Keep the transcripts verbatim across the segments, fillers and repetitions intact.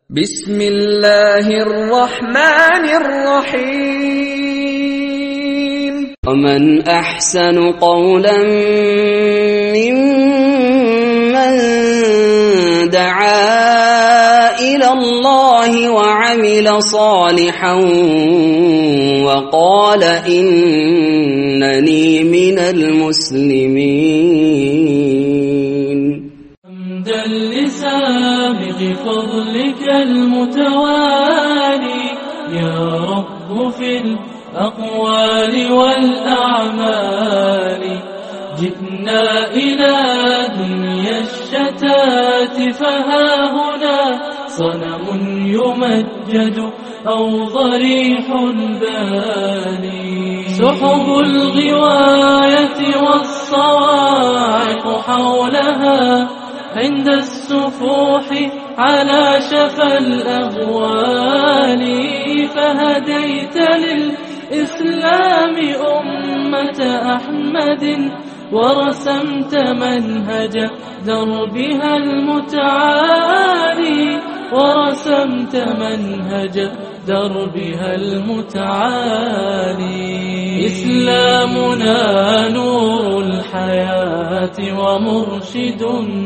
বিসমিল্লাহির রহমানির রহিম। ومن أحسن قولا ممن دعا إلى الله وعمل صالحا وقال إنني من المسلمين. حمدا لسابق فضلك المتوالي يا رب في الأقوال والأعمال. جئنا إلى دنيا الشتات فها هنا صنم يمجد أو ضريح باني. سحب الغواية والصواعق حولها عند السفوح على شفا الأغوال. فهديت للإسلام أمة أحمد ورسمت منهج دربها المتعالي ورسمت منهج دربها المتعالي. إسلامنا نور الحياة ومرشد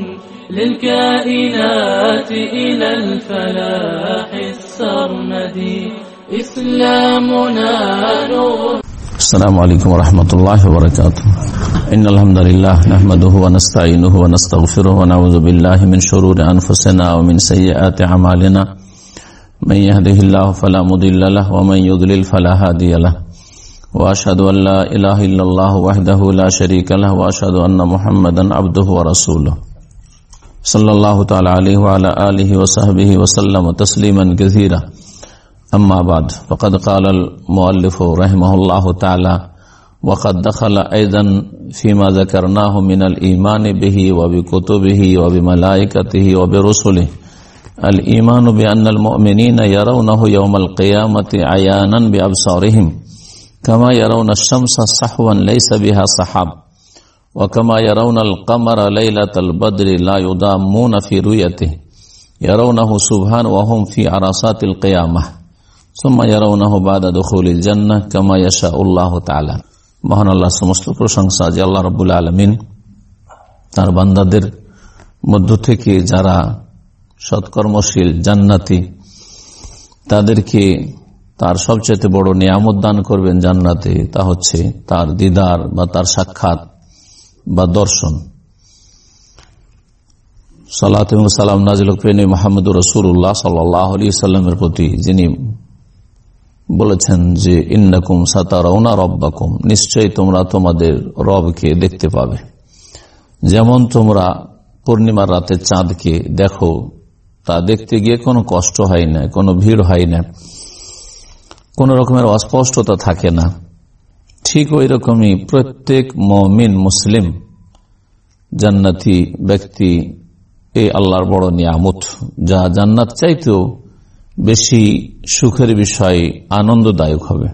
للكائنات إلى الفلاح السرمدي. إسلامنا نور. السلام عليكم ورحمة الله وبركاته. إن الحمد لله نحمده ونستعينه ونستغفره ونعوذ بالله من شرور أنفسنا ومن سيئات أعمالنا. من يهده الله فلا مضل له ومن يضلل فلا هادي له. وأشهد أن لا إله إلا الله وحده لا شريك له وأشهد أن محمدا عبده ورسوله صلى الله تعالى عليه وعلى آله وصحبه وسلم تسليما كثيرا. أما بعد فقد قال المؤلف رحمه الله تعالى وقد دخل أيضا فيما ذكرناه من الإيمان به وبكتبه وبملائكته وبرسله الإيمان بأن المؤمنين يرونه يوم القيامة عيانا بأبصارهم كما يرون الشمس صحوا ليس بها سحاب وكما يرون القمر ليلة البدر لا يضامون في رؤيته يرونه سبحانه وهم في عرصات القيامة ثم يرونه بعد دخول الجنة كما يشاء الله تعالى. মহান আল্লাহ সমস্ত প্রশংসা যে আল্লাহ রাব্বুল আলামিন তার বান্দাদের মধ্য থেকে যারা সৎকর্মশীল জান্নাতি তাদেরকে তার সবচেয়ে বড় নিয়ামত দান করবেন জান্নাতে, তা হচ্ছে তার দিদার বা তার সাক্ষাৎ বা দর্শন। সালাত এবং সালাম নাজিল প্রেমী মুহাম্মদুর রাসূলুল্লাহ সাল্লাল্লাহু আলাইহি সাল্লামের প্রতি, যিনি বলেছেন যে ইন্নাকুম সাতারাউনা রাব্বাকুম, নিশ্চয়ই তোমরা তোমাদের রবকে দেখতে পাবে। যেমন তোমরা পূর্ণিমার রাতে চাঁদকে দেখো, তা দেখতে গিয়ে কোনো কষ্ট হয় না, কোনো ভিড় হয় না, কোন রকমের অস্পষ্টতা থাকে না, ঠিক ওই রকমই প্রত্যেক মুমিন মুসলিম জান্নাতি ব্যক্তি এই আল্লাহর বড় নিয়ামত, যা জান্নাত চাইতেও বেশি সুখের বিষয়, আনন্দদায়ক হবে।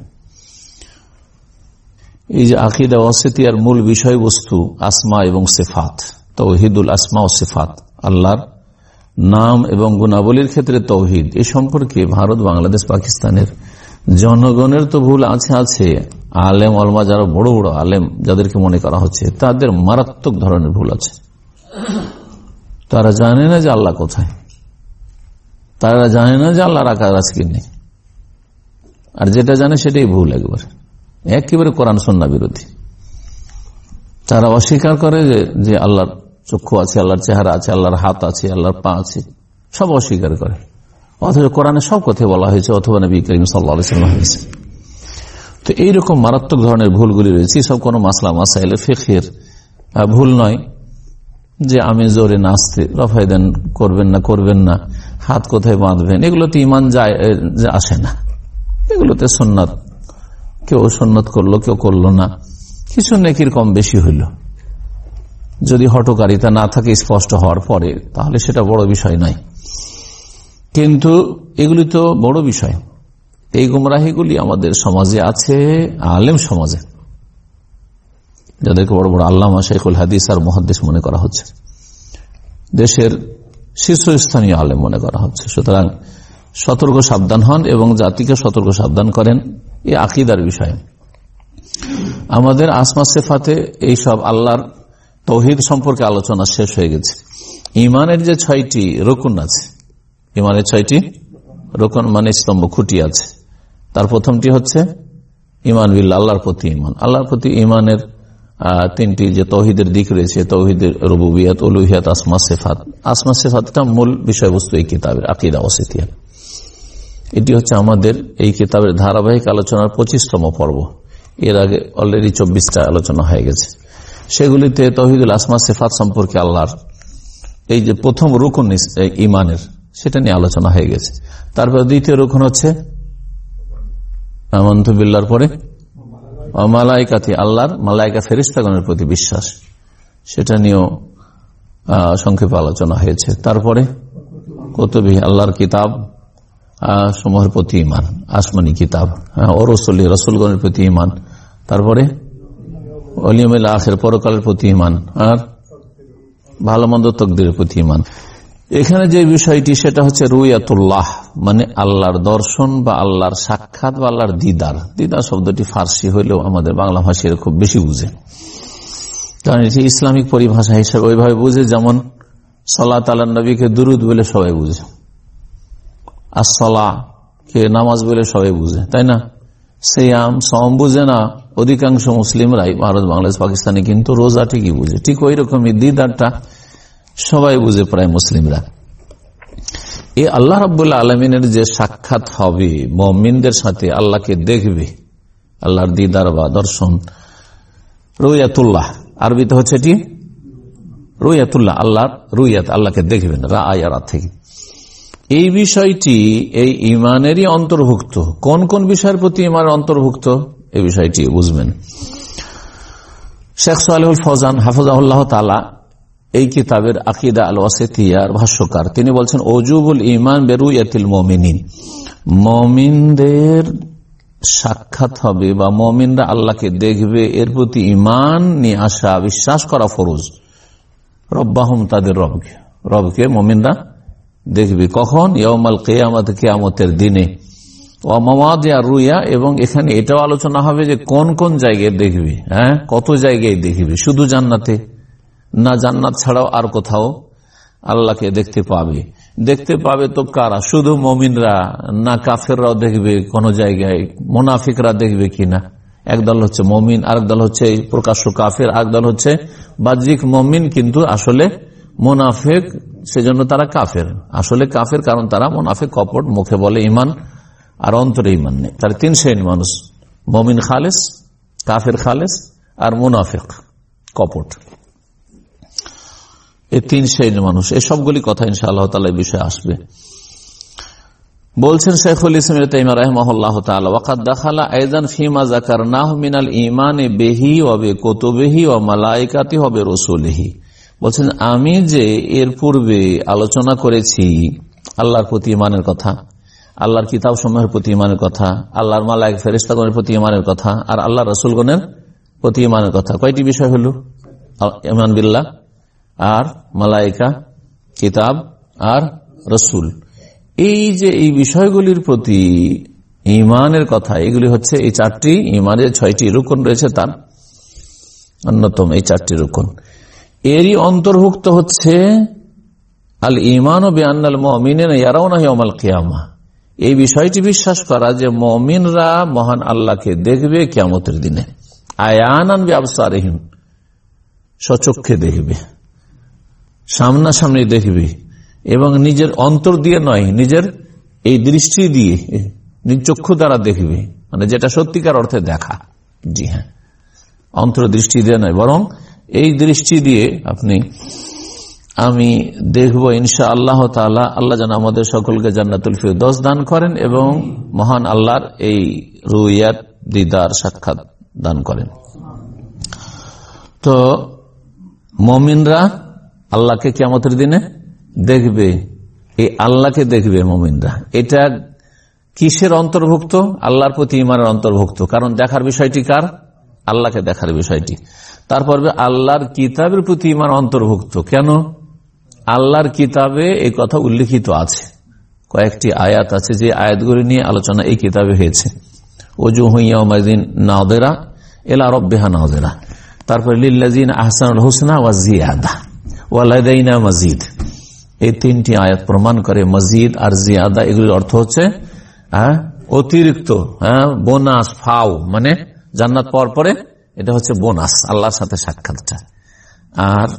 এই যে আকীদা ওয়াসিতিয়ার মূল বিষয়বস্তু আসমা এবং সিফাত, তাওহীদুল আসমা ও সিফাত, আল্লাহর নাম এবং গুণাবলীর ক্ষেত্রে তাওহীদ, এই সম্পর্কে ভারত, বাংলাদেশ, পাকিস্তানের জনগণের তো ভুল আছে আছে আলেম ওলামা যারা বড় বড় আলেম যাদেরকে মনে করা হচ্ছে, তাদের মারাত্মক ধরনের ভুল আছে। তারা জানে না যে আল্লাহ কোথায়, তারা জানে না যে আল্লাহর আকার আজকে নেই, আর যেটা জানে সেটাই ভুল, একবার একেবারে কোরআন সুন্নাহ বিরোধী। তারা অস্বীকার করে যে যে আল্লাহর চক্ষু আছে, আল্লাহর চেহারা আছে, আল্লাহর হাত আছে, আল্লাহর পা আছে, সব অস্বীকার করে, অথচ কোরআনে সব কথা বলা হয়েছে অথবা নবী করিম সাল্লাল্লাহু আলাইহি ওয়াসাল্লাম হয়েছে। তো এইরকম মারাত্মক ধরনের ভুলগুলি রয়েছে। সব কোনো মাসলা মাসাইলে ফিকহের ভুল নয়, যে আমি জোরে নাচতে রফায় দেন করবেন না করবেন না, হাত কোথায় বাঁধবেন, এগুলোতে ইমান যায় আসে না, এগুলোতে সুন্নাত, কেউ সুন্নাত করলো কেউ করলো না, কিছু নেকির কম বেশি হইল, যদি হঠকারিতা না থাকে স্পষ্ট হওয়ার পরে, তাহলে সেটা বড় বিষয় নয়। কিন্তু এগুলি তো বড় বিষয়। এই গুমরাহিগুলি আমাদের সমাজে আছে, আলেম সমাজে, যাদেরকে বড় বড় আল্লামা, শাইখুল হাদিস আর মুহাদ্দিস মনে করা হচ্ছে। দেশের শীর্ষস্থানীয় আলেম মনে করা হচ্ছে। সুতরাং সতর্ক সাবধান হন এবং জাতিকে সতর্ক সাবধান করেন এই আকীদার বিষয়ে। আমাদের আসমা সিফাতে এইসব আল্লাহর তাওহীদ সম্পর্কে আলোচনা শেষ হয়ে গেছে। ইমানের যে ছয়টি রুকুন আছে, ইমানের ছয়টি রুকুন মানে স্তম্ভ খুঁটি আছে। তার প্রথমটি হচ্ছে ইমান বিল্লাহ, আল্লাহর প্রতি ইমান। আল্লাহর প্রতি ইমানের তিনটি যে তাওহীদের দিক রয়েছে, তাওহীদের রুবুবিয়ত, উলুহিয়াত, আসমা সিফাত। আসমা সিফাতটা মূল বিষয়বস্তু এই কিতাবের আকীদা ওয়াসিতিয়া। এটি হচ্ছে আমাদের এই কিতাবের ধারাবাহিক আলোচনার পঁচিশতম পর্ব। এর আগে অলরেডি চব্বিশটা আলোচনা হয়ে গেছে। সেগুলিতে তাওহীদুল আসমা সিফাত সম্পর্কে আল্লাহর এই যে প্রথম রুকন ইমানের, সেটা নিয়ে আলোচনা হয়ে গেছে। তারপর দ্বিতীয় রুকন হচ্ছে আমানতু বিল্লাহর পরে মালাইকাতি, আল্লাহর মালাইকা ফেরেশতাগণের প্রতি বিশ্বাস, সেটা নিয়েও সংক্ষেপে আলোচনা হয়েছে। তারপরে কুতুবি, আল্লাহর কিতাব সমূহের প্রতি ইমান, আসমানি কিতাব ও রাসূল, রাসূলগণের প্রতি ইমান। তারপরে ওলিয়ুল আখির, পরকালের প্রতি ইমান, আর ভালো মন্দ তাকদীরের প্রতি ইমান। এখানে যে বিষয়টি সেটা হচ্ছে রুয়াতুল্লাহ, মানে আল্লাহর দর্শন বা আল্লাহর সাক্ষাৎ বা আল্লাহর দিদার। দিদার শব্দটি ফার্সি হইলেও আমাদের বাংলা ভাষায় খুব বেশি বুঝে, কারণ এটি ইসলামিক পরিভাষা হিসেবে ওইভাবে বুঝে যেমন সালাত আলান নবীকে দুরুদ বলে সবাই বুঝে, আসসালাহ কে নামাজ বলে সবাই বুঝে, তাই না? সিয়াম সওম বুঝে না অধিকাংশ মুসলিমরাই, ভারত, বাংলাদেশ, পাকিস্তানে, কিন্তু রোজা ঠিকই বুঝে। ঠিক ওই রকমই দিদারটা সবাই বুঝে প্রায় মুসলিমরা। এই আল্লাহ রাব্বুল আলামিনের যে সাক্ষাৎ হবে মুমিনদের সাথে, আল্লাহকে দেখবে, আল্লাহর দিদার বা দর্শন, রুয়াতুল্লাহ, আরবিতে হচ্ছে এটি রুয়াতুল্লাহ, আল্লাহর রুয়াত, আল্লাহকে দেখবেন, রাআয়াত থেকে। এই বিষয়টি এই ইমানেরই অন্তর্ভুক্ত। কোন কোন বিষয়ের প্রতি ইমানের অন্তর্ভুক্ত এই বিষয়টি বুঝবেন। শেখ সালেহুল ফৌজান হাফিজাহুল্লাহ তাআলা এই কিতাবের আকীদা আল ওয়াসিতিয়ার ভাষ্যকার, তিনি বলছেন ওজুবুল ইমান বিরুয়াতিল মুমিনিন, মুমিনদের সাক্ষাৎ হবে বা মুমিনরা আল্লাহকে দেখবে, এর প্রতি ইমান নিয়ে আসা, বিশ্বাস করা ফরজ। রব্বাহুম, তাদের রবকে, রবকে মুমিনরা দেখবে কখন? ইয়াউমাল কিয়ামাত, কিয়ামতের দিনে। ওয়া মাওয়াদিআ রুয়া, এবং এখানে এটাও আলোচনা হবে যে কোন কোন জায়গায় দেখবে, হ্যাঁ কত জায়গায় দেখবে, শুধু জান্নাতে না, জান্নাত ছাড়াও আর কোথাও আল্লাহকে দেখতে পাবে। দেখতে পাবে তো কারা? শুধু মুমিনরা না কাফেররাও দেখবে কোন জায়গায়? মুনাফিকরা দেখবে কিনা? একদল হচ্ছে মুমিন, আরেক দল হচ্ছে প্রকাশ্য কাফের, আরেক দল হচ্ছে বাহ্যিক মুমিন কিন্তু আসলে মুনাফিক, সেজন্য তারা কাফের। আসলে কাফের কারণ তারা মুনাফিক, কপট, মুখে বলে ইমান আর অন্তরে ইমান নেই। তার তিন শ্রেণীর মানুষ, মুমিন খালেস, কাফের খালেস, আর মুনাফিক কপট। এই তিন শ্রেণীর মানুষ। এই সবগুলি কথা ইনশাআল্লাহ তাআলা এই বিষয়ে আসবে। বলছেন শাইখুল ইসলাম ইবনে তাইমিয়া রাহিমাহুল্লাহ তাআলা, ওয়াকাদ দাখালা আইযান ফিমা যাকারনাহু মিনাল ঈমানি বিহি ওয়া বিকুতুবিহি ওয়া মালাইকাতিহি ওয়া বিরুসুলিহি। বলছেন আমি যে এর পূর্বে আলোচনা করেছি আল্লাহর প্রতি ঈমানের কথা, আল্লাহর কিতাব সমূহের প্রতি ঈমানের কথা, আল্লাহর মালায়েকা ফেরেশতাগণের প্রতি ঈমানের কথা, আর আল্লাহর রাসূলগণের প্রতি ঈমানের কথা। কয়টি বিষয় হলো? ঈমান বিল্লাহ, আর মালায়েকা, কিতাব, আর রাসূল। এই যে এই বিষয়গুলির প্রতি ঈমানের কথা, এগুলি হচ্ছে এই চারটি ঈমানের ছয়টি রুকন রয়েছে, তার অন্যতম এই চারটি রুকন। এরই অন্তর্ভুক্ত হচ্ছে আল ঈমান বিআন্নাল মুমিনিনা ইয়ারাউনা ইয়াওমাল কিয়ামাহ, এই বিষয়টি বিশ্বাস করা যে মুমিনরা মহান আল্লাহকে দেখবে কিয়ামতের দিনে। আয়ানান বিআবসারিহিম, স্বচক্ষে দেখবে, সামনাসামনি দেখবে, এবং নিজের অন্তর দিয়ে নয়, নিজের এই দৃষ্টি দিয়ে, নিজ চক্ষু দ্বারা দেখবে, মানে যেটা সত্যিকার অর্থে দেখা। জি হ্যাঁ, অন্তর দৃষ্টি দিয়ে নয়, বরং এই দৃষ্টি দিয়ে আপনি আমি দেখব ইনশাআল্লাহ তাআলা। আল্লাহ যেন আমাদের সকলকে জান্নাতুল ফিরদৌস দান করেন এবং মহান আল্লাহর এই রুয়াত, দিদার, সাক্ষাৎ দান করেন। তো মুমিনরা আল্লাহকে কিয়ামতের দিনে দেখবে, এই আল্লাহকে দেখবে মুমিনরা। এটা কিসের অন্তর্ভুক্ত? আল্লাহর প্রতি ঈমানের অন্তর্ভুক্ত। কারণ দেখার বিষয়টি কার? আল্লাহকে দেখার বিষয়টি। তারপর আল্লাহর কিতাবের প্রতি ঈমান অন্তর্ভুক্ত। কেন? আল্লাহর কিতাবে এই কথা উল্লেখিত আছে, কয়েকটি আয়াত আছে যে আয়াতগুলি নিয়ে আলোচনা এই কিতাবে হয়েছে। ওজুহু ইয়াউমাইযিন নাযিরা ইলা রাব্বিহা নাযিরা, তারপর লিল্লাযিনা আহসানুল হুসনা ওয়া জিয়াদা ওয়া লাদাইনা মাজিদ। এই তিনটি আয়াত প্রমাণ করে মজিদ আর জিয়াদা এগুলির অর্থ হচ্ছে অতিরিক্ত, বোনাস, ফাও, মানে জান্নাত পাওয়ার পরে এটা হচ্ছে বোনাস, আল্লাহর সাথে সাক্ষাৎটা। আর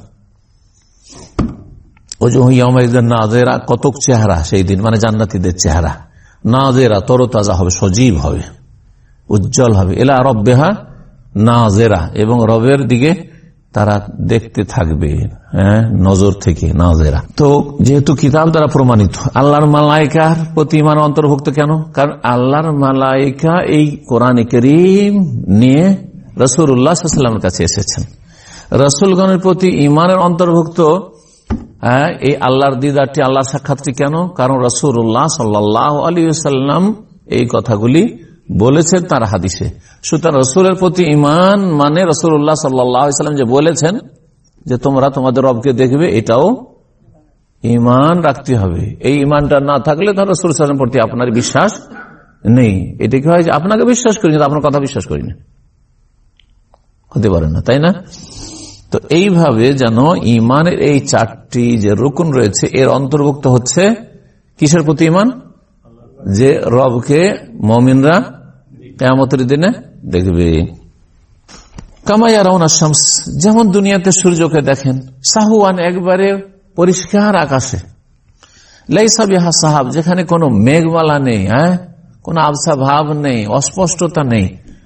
ওজুহু ইয়াউমাইযিন নাযিরা, কতক চেহারা সেই দিন, মানে জান্নাতীদের চেহারা নাযিরা, তরতাজা হবে, সজীব হবে, উজ্জ্বল হবে। ইলা রাব্বিহা নাযিরা, এবং রবের দিকে তারা দেখতে থাকবে, হ্যাঁ, নজর থেকে নাযিরা। তো যেহেতু কিতাব দ্বারা প্রমাণিত, আল্লাহর মালাইকার প্রতি ঈমান অন্তর্ভুক্ত কেন? কারণ আল্লাহর মালাইকা এই কোরআনে কারীম নিয়ে রাসূলুল্লাহ সাল্লাল্লাহু আলাইহি ওয়াসাল্লামের কাছে এসেছেন। রাসূলগণের প্রতি ঈমানের অন্তর্ভুক্ত হ্যাঁ এই আল্লাহর দিদারটি, আল্লাহর সাক্ষাৎটি কেন? কারণ রাসূলুল্লাহ সাল্লাল্লাহু আলাইহি ওয়াসাল্লাম এই কথাগুলি বলেছেন তার হাদিসে। সুতরাং রাসূলের প্রতি ঈমান মানে রাসূলুল্লাহ সাল্লাল্লাহু আলাইহি ওয়াসাল্লাম যে বলেছেন যে তোমরা তোমাদের রবকে দেখবে, এটাও ঈমান রাখতে হবে। এই ঈমানটা না থাকলে তাহলে রাসূল সাল্লাল্লাহু আলাইহি ওয়াসাল্লামের প্রতি আপনার বিশ্বাস নেই। এটা কি হয় যে আপনাকে বিশ্বাস করি না, আপনার কথা বিশ্বাস করি না, হতে পারে না, তাই না? তো এইভাবে যেন ঈমানের এই চারটি যে রুকুন রয়েছে এর অন্তর্ভুক্ত হচ্ছে কিসের প্রতি ঈমান? যে রবকে মুমিনরা কিয়ামতের দিনে দেখবে। কামা ইয়ারাউনা শামস, যেমন দুনিয়াতে সূর্যকে দেখেন, সাহুয়ান, একবারে পরিষ্কার আকাশে, লাইসা বিহা সাহাব, যেখানে কোনো মেঘমালা নেই, হ্যাঁ, কোনো আবসা ভাব নেই, অস্পষ্টতা নেই।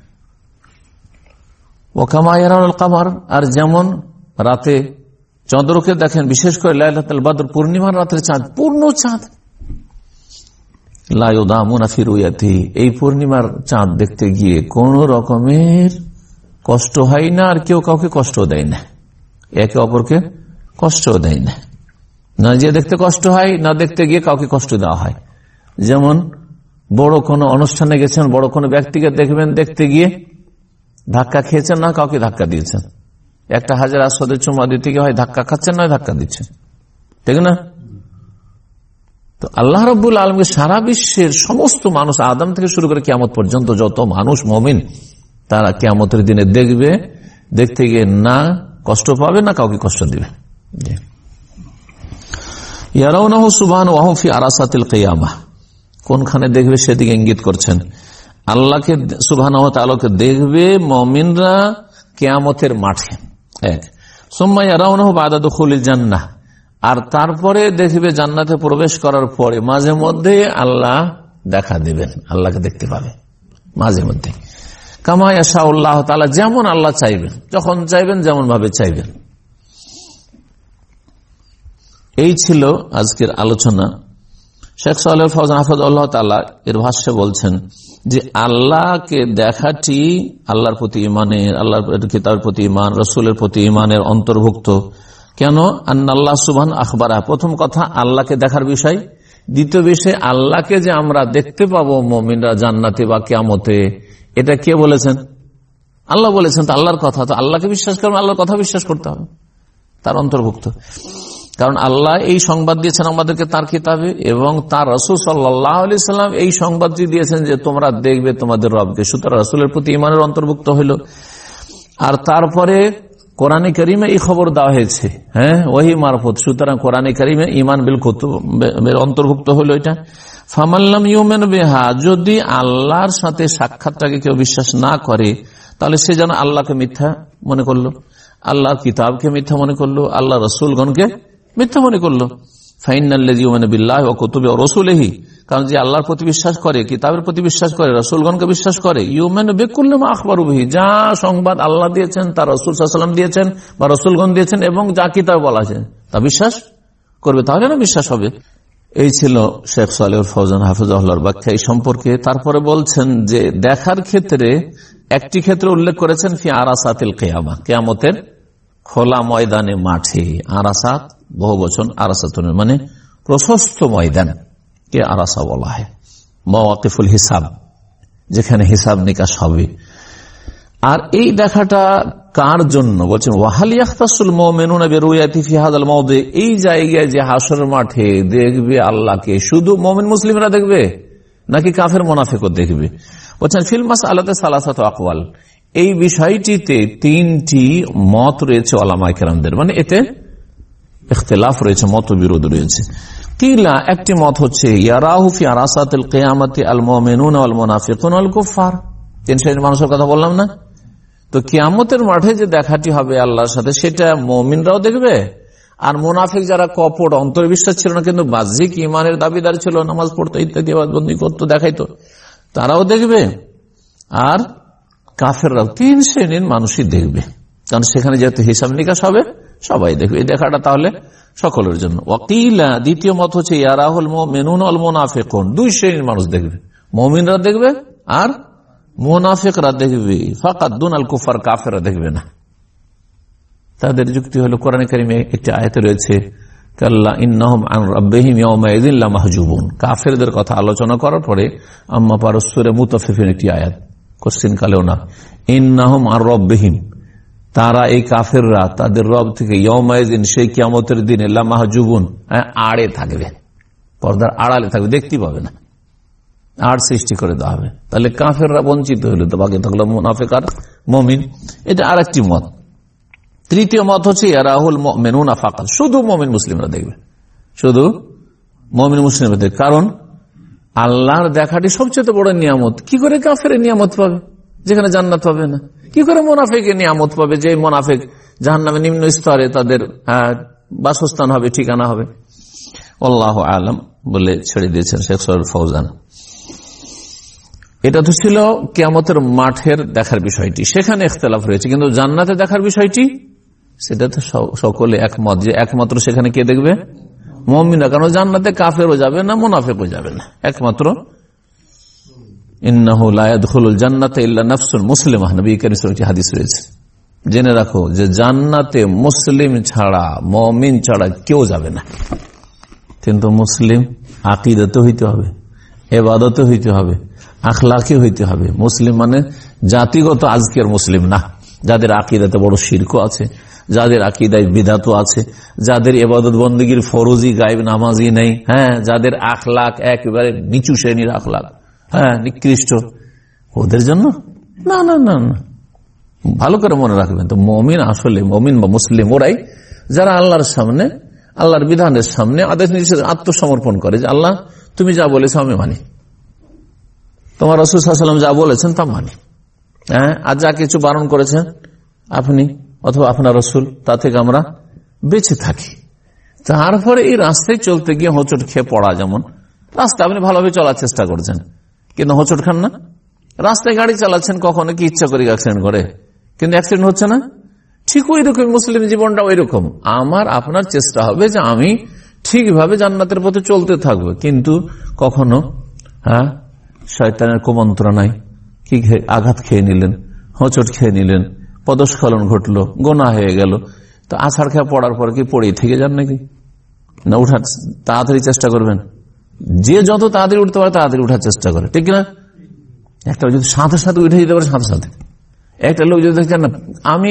ও কামা ইয়ারাউল কামার, আর যেমন রাতে চন্দ্রকে দেখেন, বিশেষ করে লাইলাতুল বদর, পূর্ণিমার রাতের চাঁদ, পূর্ণ চাঁদ, লা ইউদামুনা ফি রুয়াতি, এই পূর্ণিমার চাঁদ দেখতে গিয়ে কোন রকমের কষ্ট হয় না, আর কেউ কাউকে কষ্ট দেয় না, একে অপরকে কষ্ট দেয় না, না যে দেখতে কষ্ট হয়, না দেখতে গিয়ে কাউকে কষ্ট দেওয়া হয়। যেমন বড় কোনো অনুষ্ঠানে গেছেন, বড় কোনো ব্যক্তিকে দেখবেন, দেখতে গিয়ে ধাক্কা খেয়েছেন, না কাউকে ধাক্কা দিয়েছেন। একটা হাজার আসদের চুমা দিতে গিয়ে হয় ধাক্কা খাচ্ছেন, নয় ধাক্কা দিচ্ছেন, ঠিক না? তো আল্লাহ রাব্বুল আলামিন সারা বিশ্বের সমস্ত মানুষ, আদম থেকে শুরু করে কিয়ামত পর্যন্ত যত মানুষ মুমিন, তারা কিয়ামতের দিনে দেখবে, দেখতে গিয়ে না কষ্ট পাবে, না কাউকে কষ্ট দিবে। ইয়ারাউনাহু সুবহানাহু ওয়া হুম ফি আরাসাতিল কিয়ামাহ, কোনখানে দেখবে সেদিকে ইঙ্গিত করছেন। আল্লাহকে সুবহানাহু ওয়া তাআলাকে দেখবে মুমিনরা কিয়ামতের মাঠে, এক। সুম্মা ইয়ারাউনাহু বা'দা দুখুলিল জান্নাহ, আর তারপরে দেখবে জান্নাতে প্রবেশ করার পরে মাঝে মধ্যে আল্লাহ দেখা দিবেন, আল্লাহকে দেখতে পাবে মাঝে মধ্যে। কামা ইয়াশাউল্লাহ তাআলা, যেমন আল্লাহ চাইবেন, যখন চাইবেন, যেমন ভাবে চাইবেন। এই ছিল আজকের আলোচনা। শেখ সালেহ ফওজান হাফিজাহুল্লাহ তাআলা এর ভাষ্যে বলছেন যে আল্লাহকে দেখাটি আল্লাহর প্রতি ঈমানের, আল্লাহর কিতাবের প্রতি ঈমান, রাসূলের প্রতি ঈমানের অন্তর্ভুক্ত। কেন? আল্লাহ সুবহান আখবারা, প্রথম কথা আল্লাহকে দেখার বিষয়। দ্বিতীয় বিষয়, আল্লাহকে যে আমরা দেখতে পাবো মুমিনরা জান্নাতে বা কিয়ামতে, এটা কে বলেছেন? আল্লাহ বলেছেন। তো আল্লাহর কথা, তো আল্লাহকে বিশ্বাস করবেন, আল্লাহর কথা বিশ্বাস করতে হবে, তার অন্তর্ভুক্ত। কারণ আল্লাহ এই সংবাদ দিয়েছেন আমাদেরকে তার কিতাবে, এবং তার রাসূল সাল্লাল্লাহু আলাইহি ওয়াসাল্লাম এই সংবাদটি দিয়েছেন যে তোমরা দেখবে তোমাদের রবকে। সুতরাং রাসূলের প্রতি ঈমানের অন্তর্ভুক্ত হইল। আর তারপরে কোরআনে কারিমে এই খবর দেওয়া হয়েছে, হ্যাঁ, ওহী মারফত। সুতরাং কোরআনে কারিমে ঈমান বিল কুতুব অন্তর্ভুক্ত হলো এটা। ফামাল্লাম ইউমিন বিহা, যদি আল্লাহর সাথে সাক্ষাৎটাকে কেউ বিশ্বাস না করে, তাহলে সে যেন আল্লাহকে মিথ্যা মনে করলো, আল্লাহর কিতাবকে মিথ্যা মনে করলো, আল্লাহ রাসূলগণকে মিথ্যা মনে করলো। ফাইনাল্লাযী ইউমিনু বিল্লাহি ওয়া কুতুবিহি ওয়া রাসূলিহি, কারণ যে আল্লাহর প্রতি বিশ্বাস করে, কিতাবের প্রতি বিশ্বাস করে, রাসূলগণকে বিশ্বাস করে, ইউমিনু বিকুল্লি মা আখবারু বিহি, যা সংবাদ আল্লাহ দিয়েছেন, তার রাসূল সাল্লাল্লাহু আলাইহি ওয়াসাল্লাম দিয়েছেন বা রাসূলগণ দিয়েছেন, এবং যা কিতাবে বলা আছে তা বিশ্বাস করবে, তাহলে না বিশ্বাস হবে। এই ছিল শেখ সালেহ ফওজান হাফিজাহুল্লাহর ব্যাখ্যা এই সম্পর্কে। তারপরে বলছেন যে দেখার ক্ষেত্রে একটি ক্ষেত্রে উল্লেখ করেছেন ফি আরাসাতিল কিয়ামা, কিয়ামতের খোলা ময়দানে, মাঠে। আরাসাত বহু বচন, আরাসাতুন মানে প্রশস্ত ময়দান কে আরাসা বলা হয়। মাওয়াকিফুল হিসাব, যেখানে হিসাব নিকাশ হবে। আর এই দেখাটা কার জন্য বলছেন ওয়াহাল ইয়াখতাসুল মুমিনুনা বিরুয়াতি ফি হাযাল মাওদি, এই জায়গায় যে হাশরের মাঠে দেখবে আল্লাহকে শুধু মুমিন মুসলিমরা দেখবে নাকি কাফের মুনাফিকও দেখবে? বলছেন ফিল মাসআলাতে সালাসাতু আকওয়াল, এই বিষয়টিতে তিনটি মত রয়েছে উলামায়ে কেরামদের, মানে এতে ইখতিলাফ রয়েছে, মতবিরোধ রয়েছে। কিলা, একটি মত হচ্ছে ইয়ারাহু ফি আরাসাতিল কিয়ামাতি আল মুমিনুনা ওয়াল মুনাফিকুনা ওয়াল কুফার, তিন শ্রেণীর মানুষের কথা বললাম না? তো কিয়ামতের মাঠে যে দেখাটি হবে আল্লাহর সাথে সেটা মুমিনরাও দেখবে, আর মুনাফিক যারা কপট অন্তর্বিশ্বাস ছিল না কিন্তু বাহ্যিক ইমানের দাবিদার ছিল, নামাজ পড়তো ইত্যাদি বন্দী করতো দেখাইতো, তারাও দেখবে, আর কাফেররাও। তিন শ্রেণীর মানুষই দেখবে, কারণ সেখানে যেহেতু হিসাব নিকাশ হবে সবাই দেখবে। এই দেখাটা তাহলে সকলের জন্য। ওয়াকিলা, দ্বিতীয় মত হচ্ছে ইয়ারাহুল মুমিনুন ওয়াল মুনাফিকুন, দুই শ্রেণীর মানুষ দেখবে, মুমিনরা দেখবে আর মুনাফিকরা দেখবে, ফাকাত দুনাল কুফার, কাফেররা দেখবে না। তাদের যুক্তি হলো কোরআনে কারিমে একটি আয়াতে রয়েছে কাল্লা ইন্নাহুম আন রাব্বিহিম ইয়াওমাইযিন লামাহজুবুন, কাফেরদের কথা আলোচনা করার পরে আম্মা পার সূরা মুতাফফিফিন একটি আয়াত, কোশ্চেন কালেও না, ইন্নাহুম আন রাব্বিহিম, তারা এই কাফেররা তাদের রব থেকে ইয়াওমাইযিন, সেই কিয়ামতের দিনে লামাহজুবুন, আড়ে থাকবে, পর্দার আড়ালে থাকবে, দেখতে পাবে না, আর সৃষ্টি করে দেওয়া হবে। তাহলে কাফেররা বঞ্চিত হইল, তো বাকি থাকলো মুনাফিক আর মুমিন। এটা আর একটি মত। তৃতীয় মত হচ্ছে ইয়ারাহুল মুমিনুনা ফাকাত, শুধু মুমিন মুসলিমরা দেখবে, শুধু মুমিন মুসলিমরা দেখবে। কারণ আল্লাহর দেখাটি সবচেয়ে বড় নিয়ামত। কি করে কাফের নিয়ামত পাবে যেখানে জান্নাত পাবে না? কি করে মুনাফিকের নিয়ামত পাবে যে মুনাফিক জাহান্নামে নিম্ন স্তরে তাদের বাসস্থান হবে, ঠিকানা হবে? আল্লাহু আ'লাম বলে ছেড়ে দিয়েছেন শেখ সরফ ফৌজান। এটা তো ছিল কিয়ামতের মাঠের দেখার বিষয়টি, সেখানে ইখতিলাফ রয়েছে। কিন্তু জান্নাতে দেখার বিষয়টি সেটা তো সকলে একমত, যে একমাত্র সেখানে কে দেখবে? মুমিনরা। কারণ জান্নাতে কাফেরও যাবে না, মুনাফিকও যাবে না, একমাত্র ইন্নাহু লা ইয়াদখুলুল জান্নাতা ইল্লা নাফসুন মুসলিমাহ, নবী কারীম সাল্লাল্লাহু আলাইহি ওয়াসাল্লাম হাদিস রয়েছে। জেনে রাখো যে জান্নাতে মুসলিম ছাড়া, মুমিন ছাড়া কেউ যাবে না। কিন্তু মুসলিম আকীদাতে হইতে হবে, ইবাদতে হইতে হবে, আখলাকে হইতে হবে। মুসলিম মানে জাতিগত আজকের মুসলিম না, যাদের আকীদাতে বড় শিরক আছে, যাদের আকীদায় বিদআত আছে, যাদের ইবাদত বন্দেগীর ফরজি গায়েব নামাজি নেই, হ্যাঁ, যাদের আখলাক একেবারে নিচু শ্রেণীর আখলাক, হ্যাঁ, নিকৃষ্ট, ওদের জন্য না না না না। ভালো করে মনে রাখবেন তো, মুমিন আসলে মুমিন বা মুসলিম ওরাই যারা আল্লাহর সামনে, আল্লাহর বিধানের সামনে আদেশ নিষেধ আত্মসমর্পণ করে, যে আল্লাহ তুমি যা বলেছো আমি মানি, তোমার রাসূল সাল্লাল্লাহু আলাইহি ওয়াসাল্লাম যা বলেছেন তা মানি, হ্যাঁ, আর যা কিছু বারণ করেছেন আপনি অথবা আপনার রাসূল, তা থেকে আমরা বেঁচে থাকি। তারপরে এই রাস্তায় চলতে গিয়ে হোঁচট খেয়ে পড়া, যেমন রাস্তা আপনি ভালোভাবে চলার চেষ্টা করছেন কিন্তু হোঁচট খান না, রাস্তায় গাড়ি চালাচ্ছেন, কখনো কি ইচ্ছা করে অ্যাক্সিডেন্ট করে, কিন্তু অ্যাক্সিডেন্ট হচ্ছে না। ঠিক ওই রকম মুসলিম জীবনটা ওই রকম। আমার আপনার চেষ্টা হবে যে আমি ঠিকভাবে জান্নাতের পথে চলতে থাকবো, কিন্তু কখনো হ্যাঁ শয়তানের কুমন্ত্রণায় কি আঘাত খেয়ে নিলেন, হোঁচট খেয়ে নিলেন, পদস্খলন ঘটলো, গোনা হয়ে গেল, তো আছাড় খেয়ে পড়ার পর কি পড়েই থেকে যান নাকি? না, উঠার তাড়াতাড়ি চেষ্টা করবেন। যে যত তাড়াতাড়ি উঠতে পারে তাড়াতাড়ি উঠার চেষ্টা করে, ঠিক না? একটা যদি সাথে সাথে উঠে যেতে পারে সাথে সাথে, একটা লোক যদি দেখছেন না আমি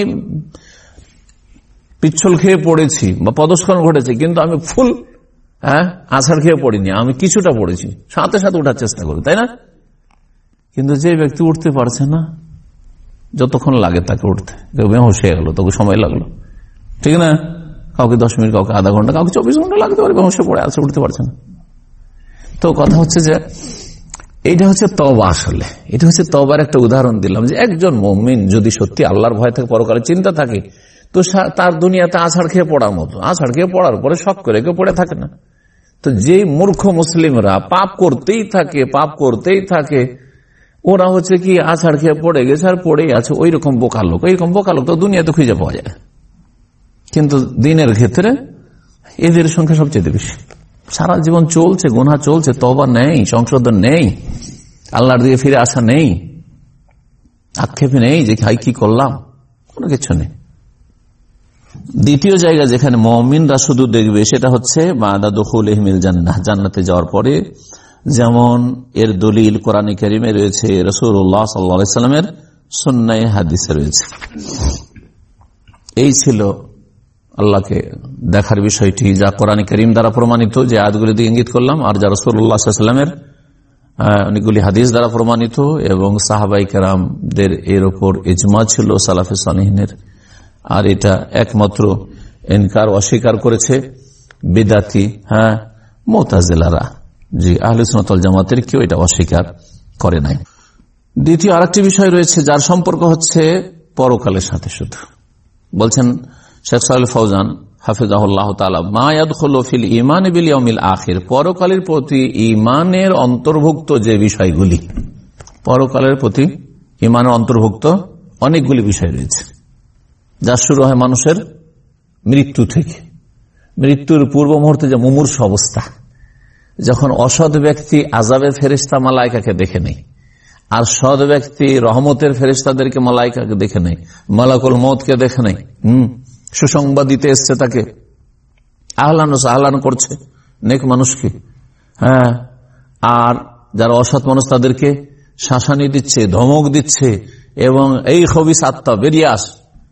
পিচ্ছল খেয়ে পড়েছি বা পদস্খলন ঘটেছে কিন্তু আমি ফুল হ্যাঁ আছাড় খেয়ে পড়িনি, আমি কিছুটা পড়েছি, সাথে সাথে উঠার চেষ্টা করি, তাই না? কিন্তু যে ব্যক্তি উঠতে পারছে না, যতক্ষণ লাগে তাকে উঠতে, কেউ বেহুশ হয়ে গেল, তোকে সময় লাগলো, ঠিক না? কাউকে দশ মিনিট, কাউকে আধা ঘন্টা, কাউকে চব্বিশ ঘন্টা লাগতে পারে, বেহুশে পড়ে আছে, উঠতে পারছে না। তো কথা হচ্ছে যে এইটা হচ্ছে তওবা। আসলে এটা হচ্ছে তওবার একটা উদাহরণ দিলাম, যে একজন মুমিন যদি সত্যি আল্লাহর ভয় থাকে, পরকালের চিন্তা থাকে, তো তার দুনিয়াতে আছাড় খেয়ে পড়ার মতো, আছাড় খেয়ে পড়ার পরে শখ করে কেউ পড়ে থাকে না। তো যে মূর্খ মুসলিমরা পাপ করতেই থাকে, পাপ করতেই থাকে, ওরা হচ্ছে কি আছাড় খেয়ে পড়ে গেছে আর পড়েই আছে, ওই রকম বোকা লোক, ওইরকম বোকা লোক তো দুনিয়াতে খুঁজে পাওয়া যায়। কিন্তু দিনের ক্ষেত্রে এদের সংখ্যা সবচেয়ে বেশি। সারা জীবন চলছে, গুনাহ চলছে, তওবা নেই, সংশোধন নেই, আল্লাহর দিকে ফিরে আসা নেই, আক্ষেপ নেই যে হাই কি করলাম, কোনো কিছু নেই। দ্বিতীয় জায়গা যেখানে মুমিনরা শুধু দেখবে সেটা হচ্ছে বাদা দুখুলিহিমিল জান্নাহ, জান্নাতে যাওয়ার পরে। যেমন এর দলিল কোরআনে কারিমে রয়েছে, রাসূলুল্লাহ সাল্লাল্লাহু আলাইহি ওয়াসাল্লামের সুন্নায়ে হাদিসে রয়েছে। এই ছিল আল্লাহকে দেখার বিষয়টি, যা কোরআনে কারীম দ্বারা প্রমাণিত, যে আয়াতগুলি দিয়ে ইঙ্গিত করলাম, আর যা রাসূলুল্লাহ সাল্লাল্লাহু আলাইহি ওয়াসাল্লামের অনেকগুলি হাদিস দ্বারা প্রমাণিত, এবং সাহাবায়ে কেরামদের এর উপর ইজমা ছিল সালাফে সালেহিনের। আর এটা একমাত্র ইনকার অস্বীকার করেছে বিদাতি হ্যাঁ মুতাজিলারা, জি আহলে সুন্নাত ওয়াল জামাতের কেউ এটা অস্বীকার করে নাই। দ্বিতীয় আরেকটি বিষয় রয়েছে যার সম্পর্ক হচ্ছে পরকালের সাথে। শুধু বলছেন শেখ সালেহ ফৌজান হাফিজাহুল্লাহ তাআলা, মা ইয়াদখুলু ফিল ঈমান বিল ইয়াউমিল আখির, পরকালের প্রতি ঈমানের অন্তর্ভুক্ত যে বিষয়গুলি, পরকালের প্রতি ঈমানের অন্তর্ভুক্ত অনেকগুলি বিষয় রয়েছে, যা শুরু হয় মানুষের মৃত্যু থেকে। মৃত্যুর পূর্ব মুহূর্তে যে মুমূর্ষ অবস্থা, যখন অসৎ ব্যক্তি আযাবের ফেরেশতা মালায়েকাকে দেখে নেই, আর সৎ ব্যক্তি রহমতের ফেরেশতাদেরকে মালায়েকাকে দেখে নেই, মালাকুল মউতকে দেখে নেই, হম সুসংবাদ দিতে এসছে, তাকে আহলান ও সাহলান করছে নেক মানুষকে, হ্যাঁ, আর যারা অসৎ মানুষ তাদেরকে শাসানি দিচ্ছে, ধমক দিচ্ছে, এবং এই খবিস আত্মা বেরিয়ে আস,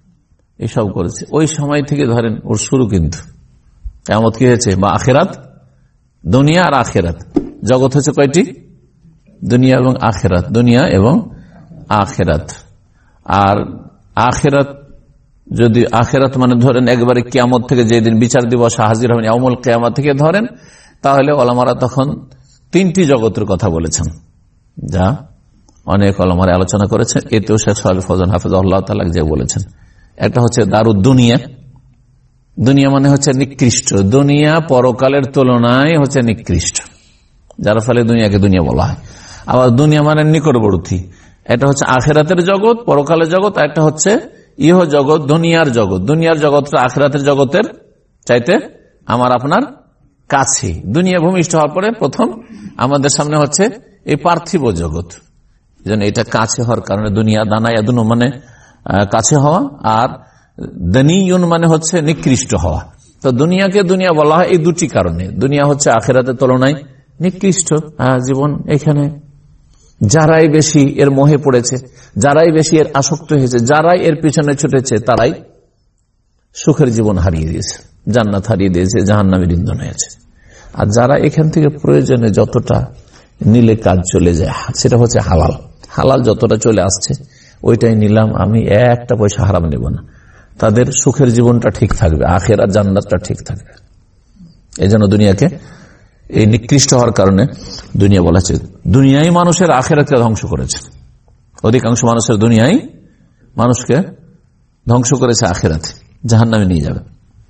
এসব করেছে। ওই সময় থেকে ধরেন ওর শুরু কিন্তু কিয়ামত কি হয়েছে, বা আখিরাত, দুনিয়া আর আখিরাত, জগৎ হচ্ছে কয়টি, দুনিয়া এবং আখিরাত, দুনিয়া এবং আখিরাত। আর আখিরাত যদি আখিরাত মানে ধরেন একবারে কিয়ামত থেকে যেদিন বিচার দিবস হাজির হবেন ইয়াউমুল কিয়ামত থেকে ধরেন, তাহলে ওলামারা তখন তিনটি জগতের কথা বলেছেন, যা অনেক ওলামারা আলোচনা করেছেন। এতেও শেখ সালেহ ফৌজান হাফিজাহুল্লাহ তাআলা যে বলেছেন, একটা হচ্ছে দারুদ দুনিয়া, দুনিয়া মানে হচ্ছে নিকৃষ্ট, দুনিয়া পরকালের তুলনায় হচ্ছে নিকৃষ্ট, যার ফলে দুনিয়াকে দুনিয়া বলা হয়। আবার দুনিয়া মানে নিকটবর্তী, এটা হচ্ছে আখিরাতের জগৎ, পরকালের জগৎ। আর একটা হচ্ছে ইহ জগৎ, দুনিয়ার জগৎ। দুনিয়ার জগৎটা আখিরাতের জগতের চাইতে আমার আপনার কাছে। দুনিয়া ভূমিষ্ঠ হওয়ার পরে প্রথম আমাদের সামনে হচ্ছে এই পার্থিব জগৎ, যেন এটা কাছে হওয়ার কারণে দুনিয়া দানা ইয়াদুন মানে কাছে হওয়া, আর দানিয়ুন মানে হচ্ছে নিকৃষ্ট হওয়া। তো দুনিয়াকে দুনিয়া বলা হয় এই দুটি কারণে। দুনিয়া হচ্ছে আখিরাতের তুলনায় নিকৃষ্ট জীবন। এখানে যারাই বেশি এর মোহে পড়েছে, যারাই বেশি এর আসক্ত হয়েছে, যারাই এর পিছনে ছুটেছে, তারাই সুখের জীবন হারিয়ে দিয়েছে, জান্নাত হারিয়ে দিয়েছে, জাহান্নামের ইন্ধন হয়েছে। আর যারা এখান থেকে প্রয়োজনে যতটা নিলে কাজ চলে যায়, সেটা হচ্ছে হালাল, হালাল যতটা চলে আসছে ওইটাই নিলাম, আমি একটা পয়সা হারাম নেব না, তাদের সুখের জীবনটা ঠিক থাকবে, আখিরাত জান্নাতটা ঠিক থাকবে। এই জন্য দুনিয়াকে এই নিকৃষ্ট হওয়ার কারণে দুনিয়া বলা হচ্ছে। দুনিয়াই মানুষের আখিরাতকে ধ্বংস করেছে, অধিকাংশ মানুষের দুনিয়াই মানুষকে ধ্বংস করেছে, আখিরাতে জাহান্নামে নিয়ে যাবে।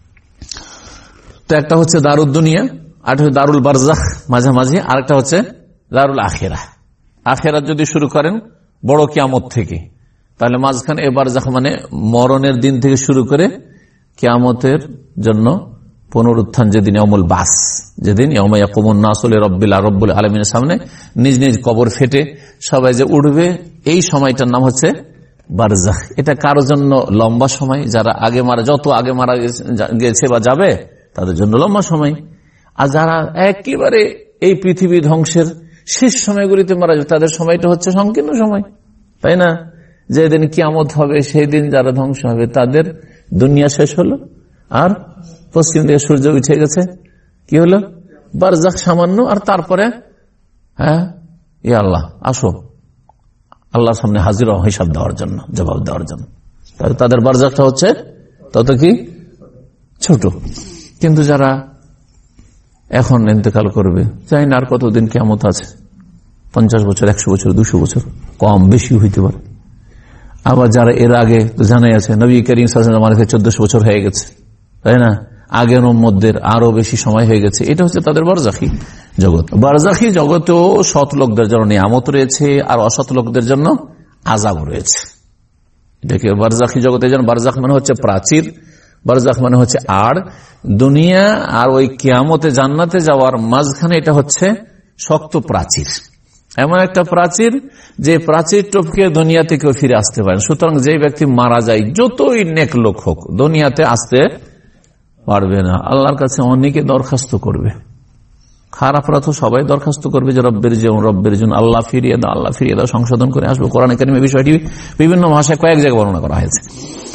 তো একটা হচ্ছে দারুদ দুনিয়া, আর হচ্ছে দারুল বারজাখ মাঝামাঝি, আর একটা হচ্ছে দারুল আখিরাহ। আখিরাত যদি শুরু করেন বড় কিয়ামত থেকে, তাহলে মাঝখানে এ বারজাখ মানে মরণের দিন থেকে শুরু করে কিয়ামতের জন্য পুনরুত্থান, যেদিন ইয়াউমুল বাস, যেদিন ইয়াউমা ইয়াকুমুন নাসু লিরাব্বিল রব্বুল আলামিনের সামনে নিজ নিজ কবর ফেটে সবাই যে উঠবে, এই সময়টার নাম হচ্ছে বারজাখ। এটা কারোর জন্য লম্বা সময়, যারা আগে মারা, যত আগে মারা গেছে বা যাবে তাদের জন্য লম্বা সময়, আর যারা একেবারে এই পৃথিবী ধ্বংসের শেষ সময়গুলিতে মারা যাবে তাদের সময়টা হচ্ছে সংকীর্ণ সময়, তাই না? যেদিন কিয়ামত হবে সেই দিন যারা ধ্বংস হবে তাদের দুনিয়া শেষ হলো, আর পশ্চিম দিকে সূর্য উঠে গেছে, কি হলো বারজাখ সামান্য, আর তারপরে হ্যাঁ ইয়া আল্লাহ আসো আল্লাহর সামনে হাজির হিসাব দেওয়ার জন্য, জবাব দেওয়ার জন্য। তাদের বারজাখটা হচ্ছে তত কি ছোট। কিন্তু যারা এখন ইন্তেকাল করবে, চাই না আর কতদিন কিয়ামত আছে, পঞ্চাশ বছর, একশো বছর, দুশো বছর, কম বেশি হইতে পারে। আবার যারা এর আগে তো জানাই আছে, নবী করিম সাল্লাল্লাহু আলাইহি ওয়াসাল্লাম চোদ্দশো বছর হয়ে গেছে, তাই না? আগের উম্মতদের আরো বেশি সময় হয়ে গেছে। এটা হচ্ছে তাদের বারজাখী জগৎ। বারজাখী জগতেও সৎ লোকদের জন্য নিয়ামত রয়েছে, আর অসৎ লোকদের জন্য আযাব রয়েছে। এটাকে বারজাখী জগতের জন্য, বারজাখ মানে হচ্ছে প্রাচীর, বারজাখ মানে হচ্ছে আর দুনিয়া আর ওই কিয়ামতে জান্নাতে যাওয়ার মাঝখানে এটা হচ্ছে শক্ত প্রাচীর, এমন একটা প্রাচীর যে প্রাচীর টপকে দুনিয়াতে কেউ ফিরে আসতে পারে। সুতরাং যে ব্যক্তি মারা যায়, যতই নেক লোক হোক, দুনিয়াতে আসতে পারবে না। আল্লাহর কাছে অনেকে দরখাস্ত করবে, খারাপরা তো সবাই দরখাস্ত করবে যে রব্বের জীবন, রব্বের জীবন, আল্লাহ ফিরিয়ে দাও, আল্লাহ ফিরিয়ে দাও, সংশোধন করে আসবো। কোরআন কারীমে বিষয়টি বিভিন্ন ভাষায় কয়েক জায়গায় বর্ণনা করা হয়েছে।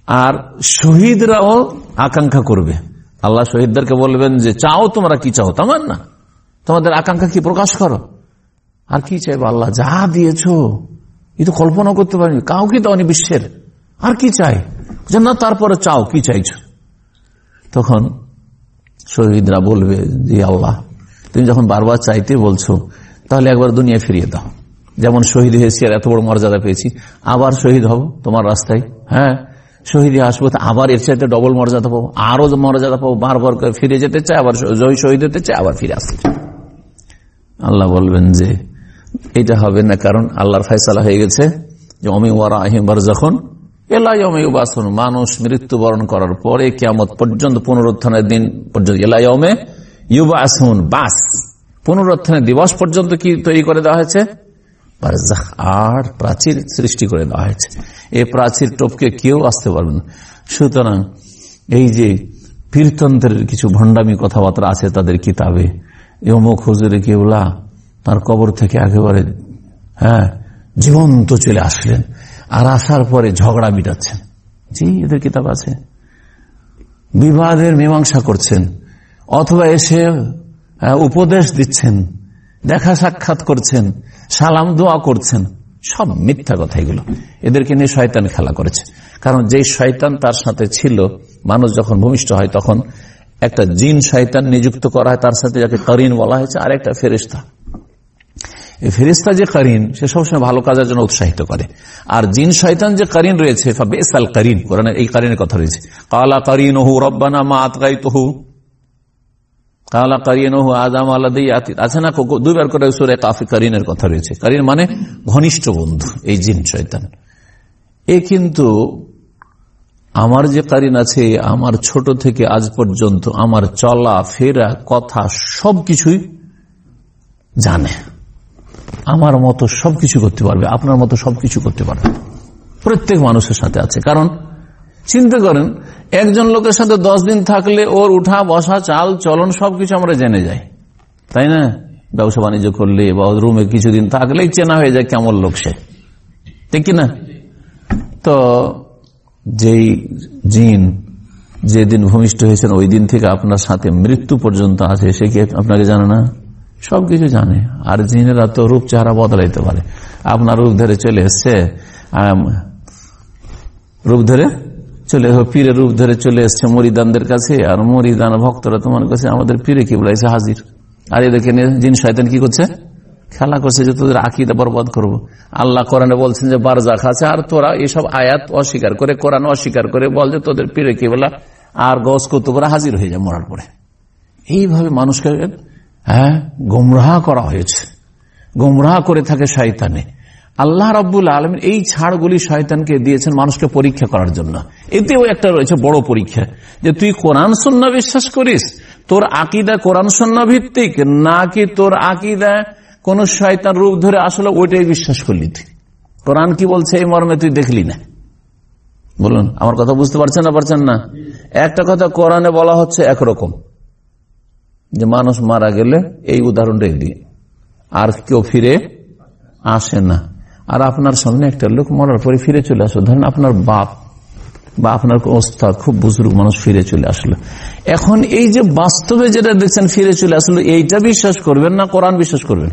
আর শহীদরাও আকাঙ্ক্ষা করবে। আল্লাহ শহীদদেরকে বলবেন যে চাও তোমরা কি চাও, তেমন না, তোমাদের আকাঙ্ক্ষা কি প্রকাশ করো। আর কি চাইবো, আল্লাহ যা দিয়েছো এ তো কল্পনা করতে পারিনি, কাউকে দাওনি বিশ্বের, আর কি চাই, যে না তারপরে চাও কি চাইছো। তখন শহীদরা বলবে যে আল্লাহ তুমি যখন বারবার চাইতে বলছো তাহলে একবার দুনিয়া ফিরিয়ে দাও, যেমন শহীদ হয়েছি আর এত বড় মর্যাদা পেয়েছি, আবার শহীদ হব তোমার রাস্তায়, হ্যাঁ শহীদে আসবো, আবার এর চাইতে ডবল মর্যাদা পাবো, আরো মর্যাদা পাবো, বারবার করে ফিরে যেতে চাই, আবার শহীদ হতে চাই, আবার ফিরে আসতে চাই। আল্লাহ বলবেন যে এটা হবে না, কারণ আল্লাহর ফয়সালা হয়ে গেছে যে অমি ওয়ারাহিম বারযাখুন ইলা ইয়াউমি ইউবাসুন, মানুষ মৃত্যুবরণ করার পরে কিয়ামত পর্যন্ত, পুনরুত্থানের দিন পর্যন্ত, ইলা ইয়াউমি ইউবাসুন, বাস পুনরুত্থানের দিবস পর্যন্ত কি তৈরি করে দেওয়া হয়েছে, বারযাখ, আর প্রাচীর সৃষ্টি করে দেওয়া হয়েছে। এই প্রাচীর টপকে কেউ আসতে পারবে না। সুতরাং এই যে পীরতন্ত্রের কিছু ভণ্ডামি কথাবার্তা আছে তাদের কিতাবে, অমুক হুজুরে কেউলা তার কবর থেকে একেবারে হ্যাঁ জীবন্ত চলে আসলেন, আর আসার পরে ঝগড়া মিটাচ্ছেন, জি এদের কিতাব আছে, বিবাদের মীমাংসা করছেন, অথবা এসে উপদেশ দিচ্ছেন, দেখা সাক্ষাৎ করছেন, সালাম দোয়া করছেন, সব মিথ্যা কথা এগুলো। এদেরকে নিয়ে শয়তান খেলা করেছে। কারণ যে শয়তান তার সাথে ছিল, মানুষ যখন ভূমিষ্ঠ হয় তখন একটা জিন শয়তান নিযুক্ত করা হয় তার সাথে, যাকে করিন বলা হয়েছে, আর একটা ফেরেশতা। এই ফেরেশতা যে করিন সে সবসময় ভালো কাজের জন্য উৎসাহিত করে, আর জিন শয়তান যে করিন রয়েছে ফাবিসাল করিন, কোরআনে এই করিনের কথা রয়েছে, কালা করিনহু রব্বানা মা আতগাইতুহু, কালা করিনহু আদাম আলাদি আছে না, দুইবার করে সূরা কাফে করিনের কথা রয়েছে। করিন মানে ঘনিষ্ঠ বন্ধু, এই জিন শয়তান। এ কিন্তু আমার যে করিন আছে, আমার ছোট থেকে আজ পর্যন্ত আমার চলা ফেরা কথা সবকিছুই জানে, আমার মতো সবকিছু করতে পারবে, আপনার মতো সবকিছু করতে পারবে, প্রত্যেক মানুষের সাথে আছে। কারণ চিন্তা করেন, একজন লোকের সাথে দশ দিন থাকলে ওর উঠা বসা চাল চলন সবকিছু আমরা জেনে যাই, তাই না? ব্যবসা বাণিজ্য করলে বা রুমে কিছুদিন থাকলেই চেনা হয়ে যায় কেমন লোক সে, ঠিক কিনা? তো যেই জিন যেদিন ভূমিষ্ঠ হয়েছেন ওই দিন থেকে আপনার সাথে মৃত্যু পর্যন্ত আছে, সে কি আপনাকে জানে না? সবকিছু জানে। আর জিনেরা তো রূপ চেহারা বদলাইতে পারে। আপনার রূপ ধরে চলে এসছে, রূপ ধরে চলে পীরের রূপ ধরে চলে এসছে মরিদানদের কাছে, আর মরিদান ভক্তরা তোমার কাছে আমাদের পীরে কি বলাইছে হাজির। আর এদেরকে নিয়ে জিন শয়তান কি করছে? খেলা করছে যে তোদের আকীদা বরবাদ করব। আল্লাহ কোরআনে বলছেন যে বারজাখ আছে, আর তোরা এইসব আয়াত অস্বীকার করে, কোরআন অস্বীকার করে বল যে তোদের পীরে কি বলা, আর গস কুতুবরা হাজির হয়ে যায় মরার পরে। এইভাবে মানুষকে হ্যাঁ গোমরাহ করা হয়েছে, গোমরাহ করে থাকে শয়তানে। আল্লাহ রাব্বুল আলামিন এই ছাড়গুলি শয়তানকে দিয়েছেন মানুষকে পরীক্ষা করার জন্য। এতেও একটা রয়েছে বড় পরীক্ষা, যে তুই কোরআন সুন্নাহ বিশ্বাস করিস, তোর আকীদা কোরআন সুন্নাহ ভিত্তিক, নাকি তোর আকীদা কোন শয়তান রূপ ধরে আসলে ওইটাই বিশ্বাস করলি। তুই কোরআন কি বলছে এই মর্মে তুই দেখলি না? বলুন, আমার কথা বুঝতে পারছেন না? পারছেন না? একটা কথা কোরআনে বলা হচ্ছে একরকম, যে মানুষ মারা গেলে এই উদাহরণটাই দিয়ে আর কেউ ফিরে আসে না। আর আপনার সামনে একটা লোক মরার পরে ফিরে চলে আসলো, ধরেন আপনার বাপ বা আপনার ওস্তাদ খুব বুজুর্গ মানুষ ফিরে চলে আসলো। এখন এই যে বাস্তবে যেটা দেখছেন ফিরে চলে আসলো, এইটা বিশ্বাস করবেন না কোরআন বিশ্বাস করবেন?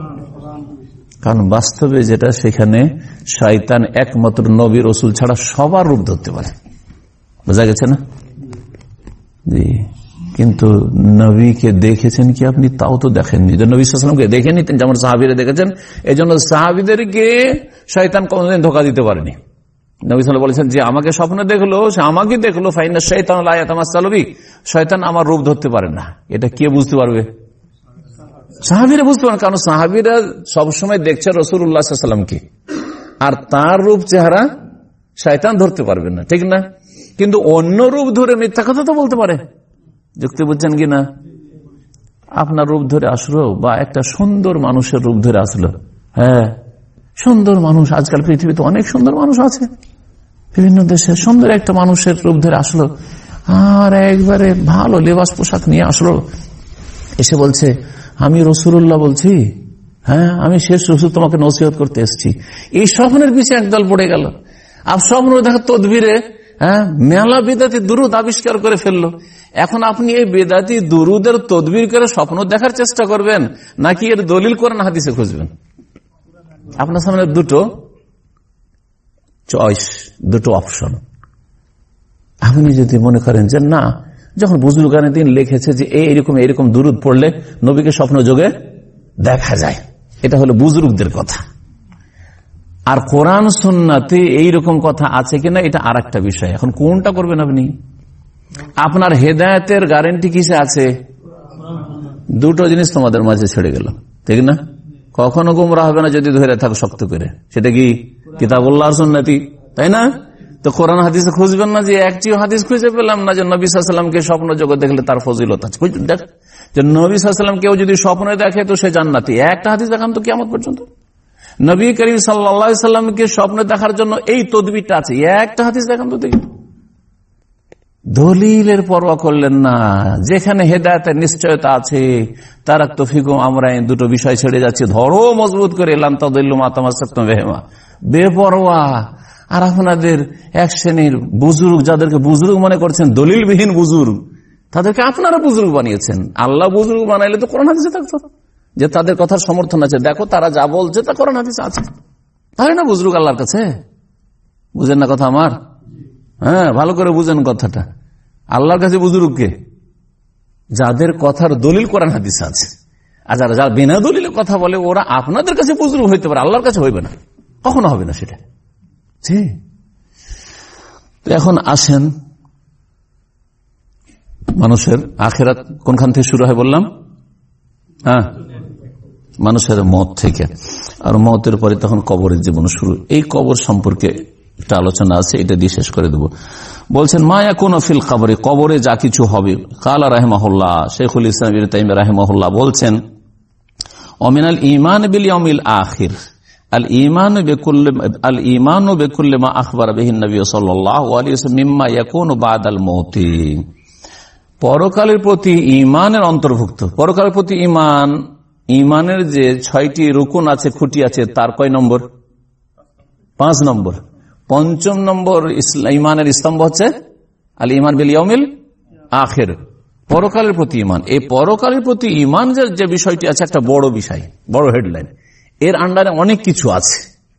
কারণ বাস্তবে যেটা, সেখানে শয়তান একমাত্র নবী রাসূল ছাড়া সবার রূপ ধরতে পারে। বোঝা গেছে না? জি। কিন্তু নবীকে দেখেছেন কি আপনি? তাও তো দেখেননি। নবী সাল্লাল্লাহু আলাইহি ওয়াসাল্লামকে দেখেননি, যেমন সাহাবীরা দেখেছেন। এই জন্য সাহাবীদেরকে শয়তান কোনদিন ধোঁকা দিতে পারেনি। নবী সাল্লাল্লাহু বলেছেন যে আমাকে স্বপ্ন দেখলো, সে আমাকে দেখলো, ফাইন্না শাইতান লা ইয়াতামাসসালু বি, শয়তান আমার রূপ ধরতে পারে না। এটা কে বুঝতে পারবে? সাহাবীরা বুঝতে পারেন, কারণ সাহাবীরা সবসময় দেখছে রাসূলুল্লাহ সাল্লাল্লাহু আলাইহি ওয়াসাল্লামকে, আর তার রূপ চেহারা শয়তান ধরতে পারবে না, ঠিক না? কিন্তু অন্য রূপ ধরে মিথ্যা কথা তো বলতে পারে। যুক্তি বুঝছেন কিনা? আপনার রূপ ধরে আসলো, বা একটা সুন্দর মানুষের রূপ ধরে আসলো, হ্যাঁ সুন্দর মানুষ, আজকাল পৃথিবীতে অনেক সুন্দর মানুষ আছে, বিভিন্ন দেশে সুন্দর একটা মানুষের রূপ ধরে আসলো, আর একবারে ভালো লেবাস পোশাক নিয়ে আসলো, এসে বলছে আমি রাসূলুল্লাহ বলছি, হ্যাঁ আমি শেষ রাসূল, তোমাকে নসিহত করতে এসেছি। এই স্বপ্নের পিছনে একদল পড়ে গেল। আর স্বপ্ন দেখা তদবিরে হ্যাঁ, মেলা বেদাতি দুরুদ আবিষ্কার করে ফেললো। এখন আপনি এই বেদাতি দুরুদের তদবির করে স্বপ্ন দেখার চেষ্টা করবেন, নাকি এর দলিল কোরআন হাদিসে খুঁজবেন? আপনার সামনে দুটো চয়েস, দুটো অপশন। আপনি যদি মনে করেন যে না, যখন বুজুর্গানে দিন লিখেছে যে এইরকম এইরকম দুরুদ পড়লে নবীকে স্বপ্ন যোগে দেখা যায়, এটা হলো বুজুর্গদের কথা। আর কোরআন সুন্নাতে এইরকম কথা আছে কিনা এটা আর একটা বিষয়। এখন কোনটা করবেন আপনি? আপনার হেদায়েতের গ্যারান্টি কিসে আছে? দুটো জিনিস তোমাদের মাঝে ছেড়ে গেল, ঠিক না? কখনো গুমরাহ হবে না যদি ধরে থাকো শক্ত করে। সেটা কি? কিতাবুল্লাহ আর সুন্নতি, তাই না? তো কোরআন হাদিসে খুঁজবেন না যে একটিও হাদিস খুঁজে পেলাম না যে নবী সাল্লাল্লাহু আলাইহি ওয়াসাল্লামকে স্বপ্ন জগৎ দেখলে তার ফজিলত আছে। দেখ যে নবী সাল্লাল্লাহু আলাইহি ওয়াসাল্লাম কেউ যদি স্বপ্নে দেখে তো সে জান্নাতি। একটা হাদিস দেখান তো কিয়ামত পর্যন্ত। নবী করিম সাল্লাল্লাহু আলাইহি ওয়াসাল্লামকে স্বপ্নে দেখার জন্য এই তদবিরটা আছে, একটা হাদিস দেখান তো দেখি। দলিলের পরোয়া করলেন না। যেখানে হেদায়েতের নিশ্চয়তা আছে, তারাক তৌফিকুম আমরা দুটো বিষয় ছেড়ে যাচ্ছে, ধরো মজবুত করে, লান তাদিল্লু মা তামাসসাকতুম বিহিমা। বেপরোয়া। আর আপনাদের এক শ্রেণীর বুজুর্গ, যাদেরকে বুজুর্গ মনে করছেন, দলিলবিহীন বুজুর্গ, তাদেরকে আপনারা বুজুর্গ বানিয়েছেন। আল্লাহ বুজুর্গ বানাইলে তো কোরআন হাদিসে থাকতো যে তাদের কথার সমর্থন আছে। দেখো তারা যা বলছে তা কোরআন হাদিসে আছে, তাই না? বুজুর্গ আল্লাহর কাছে। বুঝেন না কথা আমার? হ্যাঁ, ভালো করে বুঝেন কথাটা। আল্লাহর কাছে বুজুর্গকে যাদের কথার দলিল কোরআন হাদিসে আছে, আর যারা যারা বিনা দলিলে কথা বলে ওরা আপনাদের কাছে বুজুর্গ হইতে পারে, আল্লাহর কাছে হইবে না, কখনো হবে না সেটা। এখন আসেন, মানুষের আখেরাত কোনখান থেকে শুরু হয় বললাম? হ্যাঁ, মানুষের মত থেকে। আর মতের পরে তখন কবরের জীবন শুরু। এই কবর সম্পর্কে একটা আলোচনা আছে, এটা দিয়ে শেষ করে দেব। বলছেন মায়া কোন ফিল কবরে, কবরে যা কিছু হবে। কালা রাহিমাহুল্লাহ, শেখুল ইসলাম ইবনে তাইমিয়া রাহিমাহুল্লাহ বলছেন, অমিনাল ঈমান বিল ইয়াউমিল আখির আল ঈমানু বিকুল্লি আল ঈমানু বিকুল্লি মা আখবারা বিহি নবী সাল্লাল্লাহু আলাইহি ওয়াসাল্লাম মিম্মা ইয়াকুনু বাদাল মাউতি। পরকালের প্রতি ঈমানের অন্তর্ভুক্ত। পরকালের প্রতি ঈমান, ঈমানের যে ছয়টি রুকুন আছে, খুঁটি আছে, তার কয় নম্বর? পাঁচ নম্বর। পঞ্চম নম্বর ঈমানের স্তম্ভ হচ্ছে আল ঈমান বিল ইয়াউমিল আখির, পরকালের প্রতি ঈমান। এই পরকালের প্রতি ঈমান যে বিষয়টি আছে, একটা বড় বিষয়, বড় হেডলাইন। এর আন্ডারে অনেক কিছু আছে।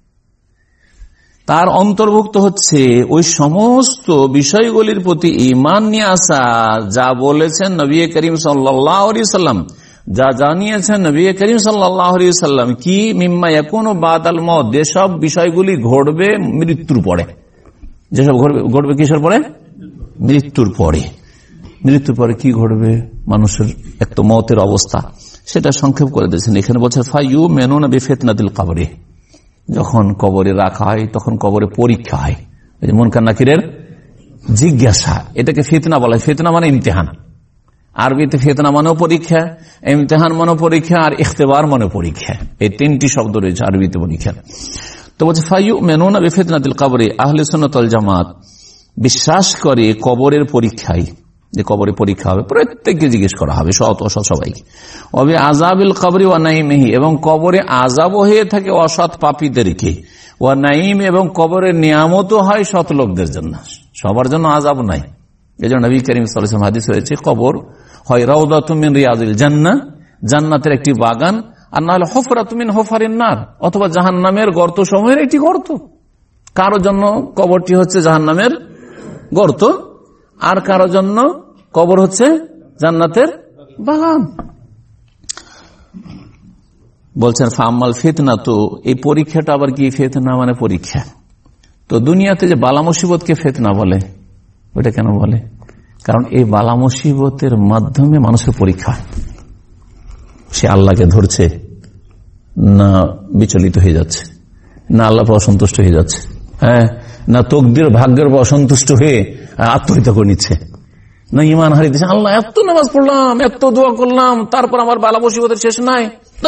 তার অন্তর্ভুক্ত হচ্ছে ওই সমস্ত বিষয়গুলির প্রতি ঈমান নিয়ে আসা, যা বলেছেন নবী করিম সাল্লাল্লাহু আলাইহি ওয়াসাল্লাম, যা জানিয়েছেন নবী করিম সাল্লাল্লাহু আলাইহি ওয়াসাল্লাম, কি মিম্মা ইয়াকুনু বাদাল মওত, যেসব বিষয়গুলি ঘটবে মৃত্যুর পরে। যেসব ঘটবে কিসের পরে? মৃত্যুর পরে। মৃত্যুর পরে কি ঘটবে? মানুষের এক তো মওতের অবস্থা, সেটা সংক্ষেপ করে দিয়েছেন এখানে। বলছে ফায়ু মেনুনা বিফিতনাতিল কবরে, যখন কবরে রাখা হয় তখন কবরে পরীক্ষা হয়। মুনকার নাকিরের জিজ্ঞাসা, এটাকে ফিতনা বলা হয়। ফিতনা মানে ইমতিহান। আরবিতে ফিতনা মানেও পরীক্ষা, ইমতিহান মানেও পরীক্ষা, আর ইখতিবার মানেও পরীক্ষা। এই তিনটি শব্দ রয়েছে আরবিতে পরীক্ষা। তো বলছে ফায়ু মেনুনা বিফিতনাতিল কবরে, আহলে সুন্নাত ওয়াল জামাত বিশ্বাস করে কবরের পরীক্ষায়, যে কবরে পরীক্ষা হবে, প্রত্যেককে জিজ্ঞেস করা হবে, সৎ অসৎ সবাইকে। অবে আযাবিল কবরি ওয়া নাঈমিহি, এবং কবরে আযাব হয়ে থাকে অসৎ পাপীদেরকে। ওয়া নাঈম, এবং কবরের নিয়ামতও হয় সৎ লোকদের জন্য, সবার জন্য আযাব নাই। এজন্য নবী করিম সাল্লাল্লাহু আলাইহি ওয়াসাল্লাম হাদিস হয়েছে, কবর হয় রাউদাতুম মিন রিয়াজিল জান্নাহ, জান্নাতের একটি বাগান, আর না হলে হুফরাতুম মিন হুফারিন নার, অথবা জাহান্নামের গর্ত সমূহের একটি গর্ত। কারো জন্য কবরটি হচ্ছে জাহান্নামের গর্ত, আর কারো জন্য কবর হচ্ছে জান্নাতের বাগান। বলছেন ফাম্মাল ফিতনা, তো এই পরীক্ষাটা আবার কি? ফিতনা মানে পরীক্ষা। তো দুনিয়াতে যে বালা মুসিবতকে ফিতনা বলে, ওইটা কেন বলে? কারণ এই বালা মুসিবতের মাধ্যমে মানুষের পরীক্ষা, সে আল্লাহকে ধরছে না বিচলিত হয়ে যাচ্ছে, না আল্লাহ অসন্তুষ্ট হয়ে যাচ্ছে, হ্যাঁ, না তকদির ভাগ্যের অসন্তুষ্ট হয়ে আত্মহত্যা করে নিচ্ছে, না ইমান হারিয়ে দিচ্ছে। আল্লাহ এত নামাজ পড়লাম, এত দোয়া করলাম, তারপর আমার বালা মুসিবতের শেষ নাই,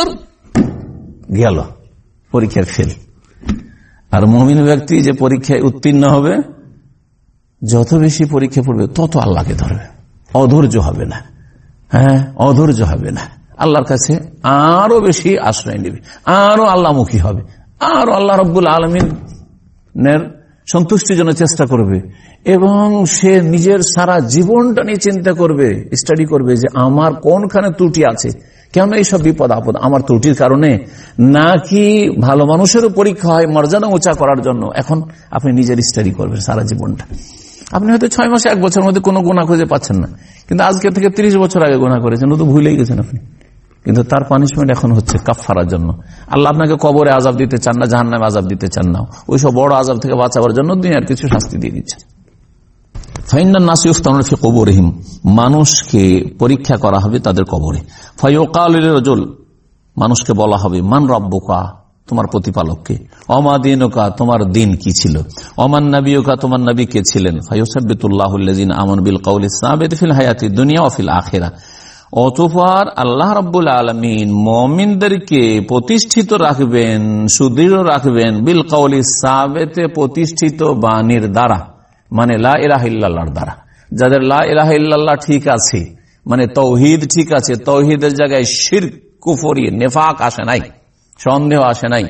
গেল, পরীক্ষার ফেল। আর মুমিন ব্যক্তি যে পরীক্ষায় উত্তীর্ণ হবে, যত বেশি পরীক্ষা পড়বে তত আল্লাহকে ধরবে, অধৈর্য হবে না, হ্যাঁ, অধৈর্য হবে না, আল্লাহর কাছে আরো বেশি আশ্রয় নেবে, আরো আল্লাহমুখী হবে, আরো আল্লাহ রাব্বুল আলামিনের সন্তুষ্টির জন্য চেষ্টা করবে, এবং সে নিজের সারা জীবনটা নিয়ে চিন্তা করবে, স্টাডি করবে যে আমার কোনখানে ত্রুটি আছে, কেন এইসব বিপদ আপদ আমার ত্রুটির কারণে, নাকি ভালো মানুষেরও পরীক্ষা হয় মর্যাদা উঁচা করার জন্য। এখন আপনি নিজের স্টাডি করবেন সারা জীবনটা। আপনি হয়তো ছয় মাসে এক বছরের মধ্যে কোনো গুনাহ খুঁজে পাচ্ছেন না, কিন্তু আজকে থেকে তিরিশ বছর আগে গুনাহ করেছেন, ও তো ভুলেই গেছেন আপনি। কিন্তু তার পানিশমেন্ট এখন হচ্ছে কাফফারার জন্য। আল্লাহ আপনাকে কবরে আযাব দিতে চান না, জাহান্নামে আযাব দিতে চান না, ওই সব বড় আযাব থেকে বাঁচাবার জন্য দুনিয়ার কিছু শাস্তি দিয়ে দিচ্ছেন। ফাইন্নান নাস ইফতানুনা ফি কুবুরিহিম, মানুষকে পরীক্ষা করা হবে তাদের কবরে। ফায়ুকালু লিরাজুল, মানুষকে বলা হবে মান রাব্বুকা, তোমার প্রতিপালককে, অমা দীনুকা, তোমার দিন কি ছিল, অমান নবিয়ুকা, তোমার নবী কে ছিলেন। ফায়ুসাব্বিতুল্লাহু আল্লাযিনা আমানু বিল কওলি সাবিত ফিল হায়াতিদ দুনিয়া ওয়া ফিল আখিরাহ, অতঃপর আল্লাহ রাব্বুল আলামিন মুমিনদেরকে প্রতিষ্ঠিত রাখবেন, সুদৃঢ় রাখবেন, বিল কওলি সাবিতে, প্রতিষ্ঠিত বাণীর দ্বারা, মানে লা ইলাহা ইল্লাল্লাহর দ্বারা। যাদের লা ইলাহা ইল্লাল্লাহ ঠিক আছে, মানে তাওহীদ ঠিক আছে, তাওহীদের জায়গায় শিরক, কুফরি, নিফাক আসে নাই, সন্দেহ আসে নাই,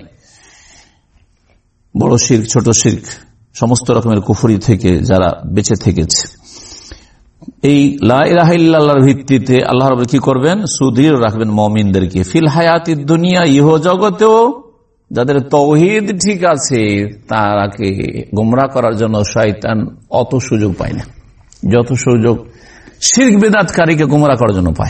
বড় শিরক, ছোট শিরক, সমস্ত রকমের কুফরি থেকে যারা বেঁচে থেকেছে, এই লা ইলাহা ইল্লাল্লাহর ভিত্তিতে আল্লাহ রাব্বুল কি করবেন, সুদৃঢ় রাখবেন মুমিনদেরকে। ফিল হায়াতিদ দুনিয়া, ইহ জগতেও যাদের তাওহীদ ঠিক আছে তারাকে গোমরাহ করার জন্য শয়তান অত সুযোগ পায় না, যত সুযোগ শিরক বিদআতকারীকে গোমরাহ করার জন্য পায়।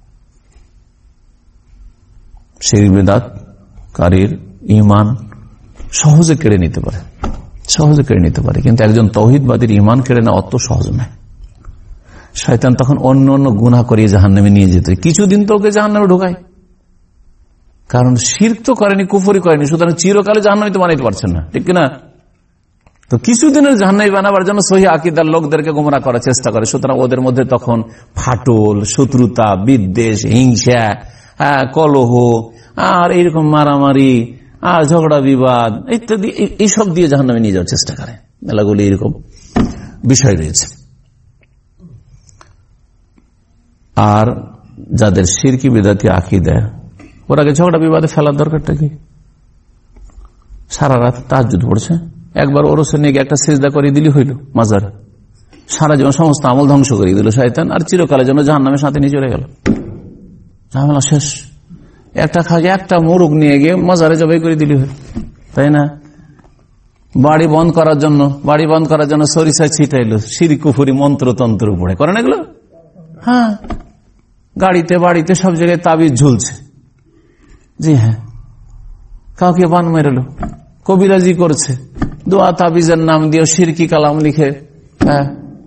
শিরক বিদআতকারীর ঈমান সহজে কেড়ে নিতে পারে, সহজে কেড়ে নিতে পারে, কিন্তু একজন তাওহীদবাদীর ঈমান কেড়ে নেওয়া অত সহজ নয়। শয়তান তখন অন্য অন্য গুনাহ করিয়ে জাহান্নামে নিয়ে যেত, কিছুদিন তো ওকে জাহান্নামে ঢোকায়, কারণ শিরক তো করেনি, কুফরি করেনি, সুতরাং চিরকালে জাহান্নামী তো বানাইতে পারছেন না, ঠিক কিনা? তো কিছুদিনের জাহান্নামী বানাবার জন্য সহি আকীদার লোকদেরকে গোমরাহ করার চেষ্টা করে, সুতরাং ওদের মধ্যে তখন ফাটল, শত্রুতা, বিদ্বেষ, হিংসা, কলহ, আর এইরকম মারামারি আর ঝগড়া বিবাদ ইত্যাদি, এইসব দিয়ে জাহান্নামে নিয়ে যাওয়ার চেষ্টা করে। মেলাগুলি এরকম বিষয় রয়েছে। আর যাদের শিরকি বিদআতি আকীদা, ওর আগে ঝগড়া বিবাদে ফেলার দরকারটা কি? সারা রাত তাহাজ্জুদ পড়ছে, একবার ওরসে নিয়ে একটা সিজদা করে দিলি হইল মাজারে, সারা জীবন সমস্ত আমল ধ্বংস করে দিল শয়তান, আর চিরকালের জন্য জাহান্নামের সাথে নিয়ে চলে গেল, ঝামেলা শেষ। একটা খাগে একটা মোরগ নিয়ে গিয়ে মাজারে জবাই করে দিলি হইল, তাই না? বাড়ি বন্ধ করার জন্য বাড়ি বন্ধ করার জন্য সরিষা ছিটাইলো, শিরক কুফরি মন্ত্র তন্ত্র পড়ে, করেন এগুলো? হ্যাঁ, গাড়িতে বাড়িতে সব জায়গায় তাবিজ ঝুলছে, জি হ্যাঁ, কাউকে বান মেরেলো, কবিরাজি করছে, দোয়া তাবিজের নাম দিয়ে শিরকি কালাম লিখে, হ্যাঁ,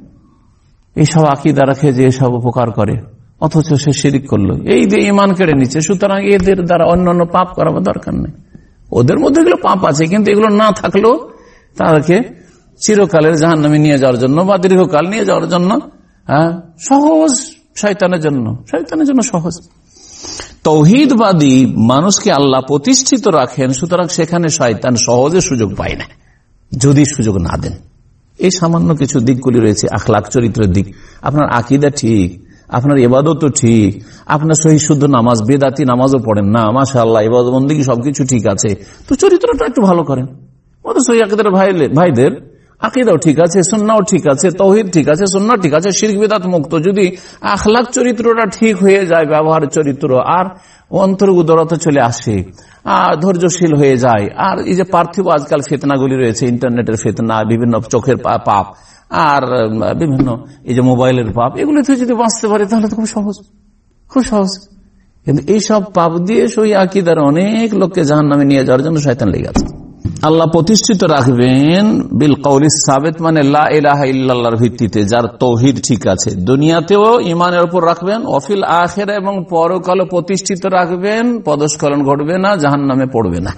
এইসব আকীদা রাখে যে এসব উপকার করে, অথচ সে শিরক করলো, এই দিয়ে ঈমান কেড়ে নিচ্ছে। সুতরাং এদের দ্বারা অন্য অন্য পাপ করাবার দরকার নেই, ওদের মধ্যে এগুলো পাপ আছে, কিন্তু এগুলো না থাকলেও তাদেরকে চিরকালের জাহান্নামে নিয়ে যাওয়ার জন্য বা দীর্ঘকাল নিয়ে যাওয়ার জন্য হ্যাঁ সহজ, শয়তানের জন্য শয়তানের জন্য সহজ। তাওহীদবাদী মানুষকে আল্লাহ প্রতিষ্ঠিত রাখেন, সুতরাং সেখানে শয়তান সহজে সুযোগ পায় না, যদি সুযোগ না দেন। এই সামান্য কিছু দিকগুলি রয়েছে, আখলাক চরিত্রের দিক। আপনার আকীদা ঠিক, আপনার ইবাদতও ঠিক, আপনার সহি শুদ্ধ নামাজ, বেদাতি নামাজও পড়েন না, মাশাআল্লাহ, ইবাদত বন্দেগী সবকিছু ঠিক আছে, তো চরিত্রটা একটু ভালো করেন। ওদের সহি আকীদার ভাইদের আকীদাও ঠিক আছে, সুন্নাহও ঠিক আছে, তাওহীদ ঠিক আছে, সুন্নাহ ঠিক আছে, শিরক বিদআত মুক্ত। যদি আখলাক চরিত্রটা ঠিক হয়ে যায়, ব্যবহার চরিত্র আর অন্তর উদারতা চলে আসে, আর ধৈর্যশীল হয়ে যায়, আর এই যে পার্থিব আজকাল ফিতনাগুলি রয়েছে, ইন্টারনেটের ফিতনা, বিভিন্ন চোখের পাপ, আর বিভিন্ন এই যে মোবাইলের পাপ, এগুলো থেকে যদি বাঁচতে পারে তাহলে তো খুব সহজ, খুব সহজ। কিন্তু এইসব পাপ দিয়ে সহি আকীদার অনেক লোককে জাহান্নামে নিয়ে যাওয়ার জন্য শয়তান লেগে আছে। আল্লাহ প্রতিষ্ঠিত রাখবেন বিল কওলি সাবিত, মানে লা ইলাহা ইল্লাল্লাহর ভিত্তিতে, যার তাওহীদ ঠিক আছে, দুনিয়াতেও ঈমানের উপর রাখবেন, ওয়াফিল আখিরা, এবং পরকালে প্রতিষ্ঠিত রাখবেন, পদস্খলন ঘটবে না, জাহান্নামে পড়বে না,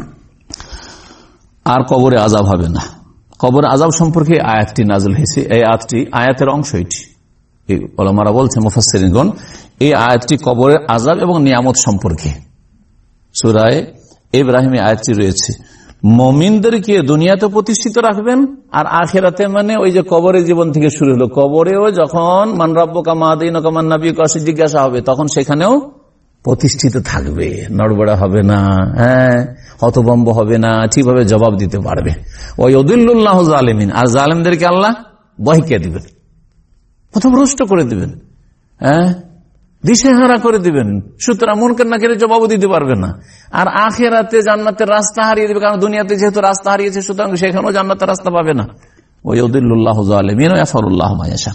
আর কবরে আযাব হবে না। কবরে আযাব সম্পর্কে আয়াতটি নাযিল হয়েছে, এই আয়াতটি আয়াতের অংশ, এটি এই উলামারা বলছেন, মুফাসসিরিনগণ, এই আয়াতটি কবরের আযাব এবং নিয়ামত সম্পর্কে। সূরা ইব্রাহিমে আয়াতটি রয়েছে, মুমিনদেরকে দুনিয়াতে প্রতিষ্ঠিত রাখবেন, আর আখিরাতে মানে ওই যে কবরের জীবন থেকে শুরু হলো, কবরেও যখন মান রাব্বুকা মা দীনুকা মান নাবিয়ুকা জিজ্ঞাসা হবে, তখন সেখানেও প্রতিষ্ঠিত থাকবে, নড়বড়া হবে না। হ্যাঁ, হতভম্ব হবে না, ঠিকভাবে জবাব দিতে পারবে। ওয়ায়ুদিল্লুল্লাহু জালিমিন, আর জালেমদেরকে আল্লাহ বহিকে দিবেন, পথভ্রষ্ট করে দিবেন, হ্যাঁ, দিশেহারা করে দিবেন। সুতরাং মুনকার নাকির জবাব দিতে পারবে না। আর আখিরাতে জান্নাতের রাস্তা হারিয়ে দিবে, কারণ দুনিয়াতে যেহেতু রাস্তা হারিয়েছে, সুতরাং সেখানেও জান্নাতের রাস্তা পাবে না। ওয়ায়ুদিল্লুল্লাহু জালিমিন ওয়া ইয়াফআলুল্লাহু মা ইয়াশা।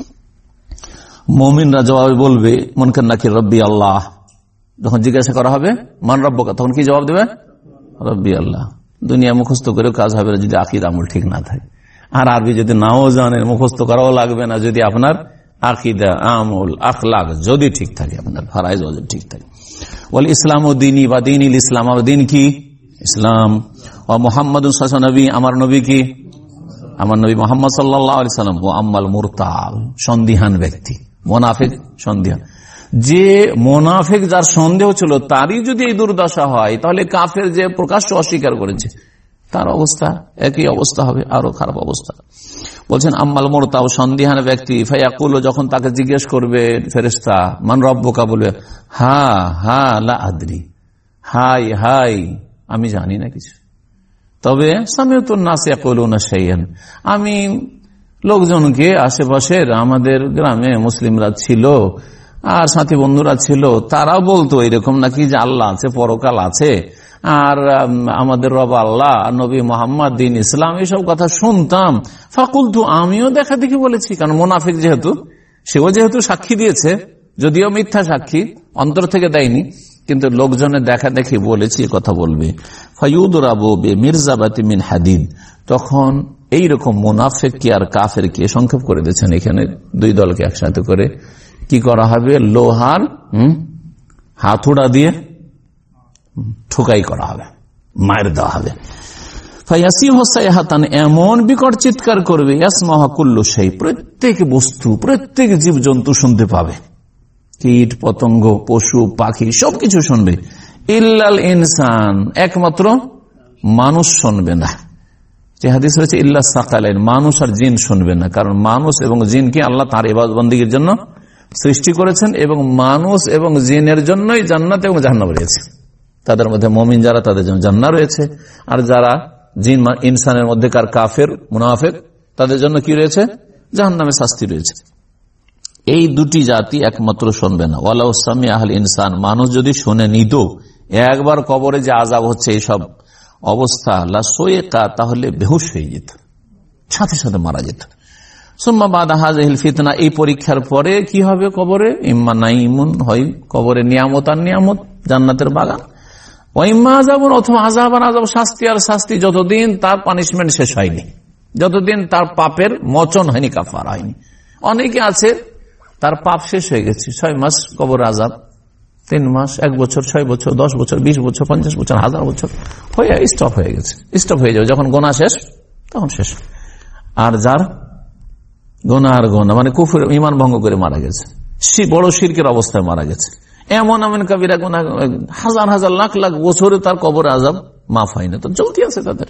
মুমিনরা জবাবে বলবে মুনকার নাকির রব্বি আল্লাহ। যখন জিজ্ঞাসা করা হবে মান রব্বুকা, তখন কি জবাব দেবে? রব্বি আল্লাহ। দুনিয়া মুখস্থ করেও কাজ হবে না যদি আকীদা আমল ঠিক না থাকে। আর আরবি যদি নাও জানেন, মুখস্থ করাও লাগবে না যদি আপনার আকীদা, আমল, আখলাক যদি ঠিক থাকে, আপনার ফরজ ওয়াজিব ঠিক থাকে। ওয়াল ইসলামু দীনি বা দীনিল ইসলাম, আর দিন কি? ইসলাম। ওয়া মুহাম্মাদুন সাল্লাল্লাহু আলাইহি নবী, আমার নবী কি? আমার নবী মুহাম্মদ সাল্লাল্লাহু আলাইহি সাল্লাম। ওয়া আম্মাল মুরতাব, সন্দিহান ব্যক্তি, মুনাফিক, সন্দিহান। যে মুনাফিক যার সন্দেহ ছিল তারই যদি এই দুর্দশা হয়, তাহলে কাফের যে প্রকাশ্য অস্বীকার করেছে তার অবস্থা একই অবস্থা হবে, আরো খারাপ অবস্থা। বলছেন আম্মাল মুরতাব, সন্দিহান ব্যক্তি, ফায়াকুল, যখন তাকে জিজ্ঞেস করবে ফেরেশতা মান রব্বুকা, বলবে হা হা লা আদরি, হাই হাই আমি জানি না কিছু। তবে সামিউতুন নাস ইয়াকুলুনা শাইআন, আমি লোকজনকে আশেপাশের আমাদের গ্রামে মুসলিমরা ছিল আর সাথী বন্ধুরা ছিল, তারা বলতো এরকম নাকি যে আল্লাহ আছে, পরকাল আছে, আর আমাদের রব আল্লাহ, নবী মোহাম্মদ, দিন ইসলাম, এইসব কথা শুনতাম। ফাকুলতু, আমিও দেখা দেখি বলেছি। কারণ মুনাফিক যেহেতু, সেও যেহেতু সাক্ষী দিয়েছে, যদিও মিথ্যা সাক্ষী, অন্তর থেকে দেয়নি, কিন্তু লোকজনের দেখা দেখি বলেছি, কথা বলবে। ফায়ুদরাবু বিমিরজাবাতি মিন হাদিদ, তখন এইরকম মুনাফিক কি আর কাফের কি, সংক্ষেপ করে দিয়েছেন এখানে দুই দলকে একসাথে করে, কি করা হবে? লোহার হম হাতুড়া দিয়ে ঠুকাই করা হবে, মায়ের দেওয়া হবে। এমন বিকট চিৎকার করবে, প্রত্যেক বস্তু, প্রত্যেক জীব জন্তু শুনতে পাবে, কীট পতঙ্গ, পশু পাখি সবকিছু শুনবে। ইল্লাল ইনসান, একমাত্র মানুষ শুনবে না। যে হাদিস রয়েছে ইল্লা সাকালাইন, মানুষ আর জিন শুনবে না, কারণ মানুষ এবং জিনকে আল্লাহ তার ইবাদত বন্দেগীর জন্য সৃষ্টি করেছেন, এবং মানুষ এবং জিনের জন্যই জান্নাত এবং জাহান্নাম রয়েছে। তাদের মধ্যে মুমিন যারা, তাদের জন্য জান্নাত রয়েছে, আর যারা জিন ইনসানের মধ্যেকার কাফের মুনাফিক, তাদের জন্য কি রয়েছে? জাহান্নামের শাস্তি রয়েছে। এই দুটি জাতি একমাত্র শুনবে না। ওয়ালাউ সামিআ আহল ইনসান, মানুষ যদি শুনে নিত একবার কবরে যে আযাব হচ্ছে এইসব অবস্থা, লা সুইকা, তাহলে বেহুশ হয়ে যেত, সাথে সাথে মারা যেত। সুম্মা বাদা হাযিহিল ফিতনা, এই পরীক্ষার পরে কি হবে কবরে? ইম্মা নাইমুন, হয় কবরে নিয়ামত আর নিয়ামত, জান্নাতের বাগান, ওয়া ইম্মা আযাবুন, অথবা আযাব আর আযাব, শাস্তি আর শাস্তি, যতদিন তার পানিশমেন্ট শেষ হয়নি, যতদিন তার পাপের মোচন হয়নি, কাফারা হয়নি। অনেকে আছে তার পাপ শেষ হয়ে গেছে, ছয় মাস কবর আযাব, তিন মাস, এক বছর, ছয় বছর, দশ বছর, বিশ বছর, পঞ্চাশ বছর, হাজার বছর হয়ে স্টপ হয়ে গেছে, স্টপ হয়ে যাবে। যখন গোনা শেষ তখন শেষ। আর যার গোনা আর গোনা মানে কুফর, ইমান ভঙ্গ করে মারা গেছে, বড় শিরকের অবস্থায় মারা গেছে, এমন এমন কবিরা গোনা, হাজার হাজার লাখ লাখ বছরে তার কবর আযাব মাফ হয় না, তো চলতি আছে তাদের।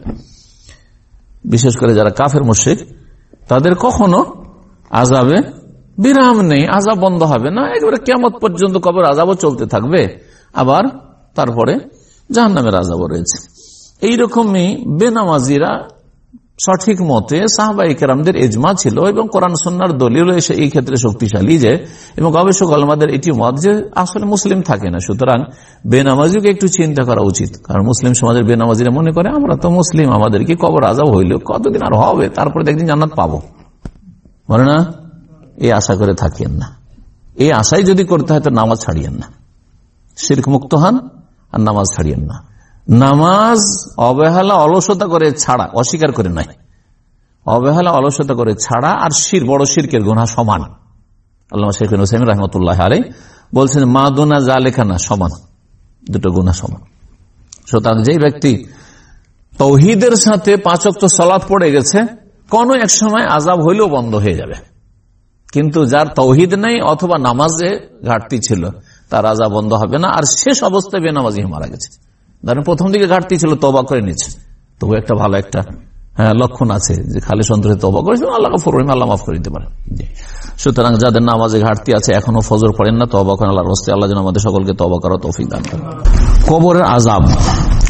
বিশেষ করে যারা কাফের মুশরিক, তাদের কখনো আযাবে বিরাম নেই, আযাব বন্ধ হবে না, একেবারে কিয়ামত পর্যন্ত কবর আযাবও চলতে থাকবে। আবার তারপরে জাহান্নামের আযাবও রয়েছে। এইরকমই বেনামাজিরা সঠিক মতে সাহাবায়ে কেরামদের ইজমা ছিল, এবং কোরআন সুন্নাহর দলিল এসে এই ক্ষেত্রে শক্তিশালী যে, এবং গবেষক আলেমদের এটি মত যে আসলে মুসলিম থাকে না। সুতরাং বেনামাজিকে একটু চিন্তা করা উচিত, কারণ মুসলিম সমাজের বেনামাজিরা মনে করে আমরা তো মুসলিম, আমাদের কি কবর আযাব হইলে কতদিন আর হবে, তারপরে একদিন জান্নাত পাবো, বলে না? এই আশা করে থাকেন না। এই আশাই যদি করতে হয় তো নামাজ ছাড়িয়েন না, শিরক মুক্ত হন আর নামাজ ছাড়িয়েন না। নামাজ অবহেলা অলসতা করে ছাড়া, অস্বীকার করে নাই, অবহেলা অলসতা করে ছাড়া আর শির, বড় শিরকের গুনাহ সমান। আল্লামা শেখ হুসাইন রাহমাতুল্লাহ আলাইহি বলছেন মা দুনা যালিকা না, সমান, দুটো গুনাহ সমান। সুতরাং যেই ব্যক্তি তাওহীদের সাথে পাঁচ ওয়াক্ত সালাত পড়ে গেছে, কোন এক সময় আযাব হইলেও বন্ধ হয়ে যাবে, কিন্তু যার তাওহীদ নেই অথবা নামাজে ঘাটতি ছিল, তার আযাব বন্ধ হবে না। আর শেষ অবস্থায় বেনামাজি মারা গেছে, ধরেন প্রথম দিকে ঘাটতি ছিল, তওবা করে নিচ্ছে, তবু একটা ভালো একটা হ্যাঁ লক্ষণ আছে যে খালি সন্তোষে তওবা করেছে, আল্লাহ গফুর রহিম, আল্লাহ মাফ করে দিতে পারে। সুতরাং যাদের নামাজে ঘাটতি আছে, এখনো ফজর পড়েন না, তওবা করেন আল্লাহর রাস্তায়, আল্লাহ যেন আমাদের সকলকে তওবা করার তৌফিক দান করেন। কবরের আযাব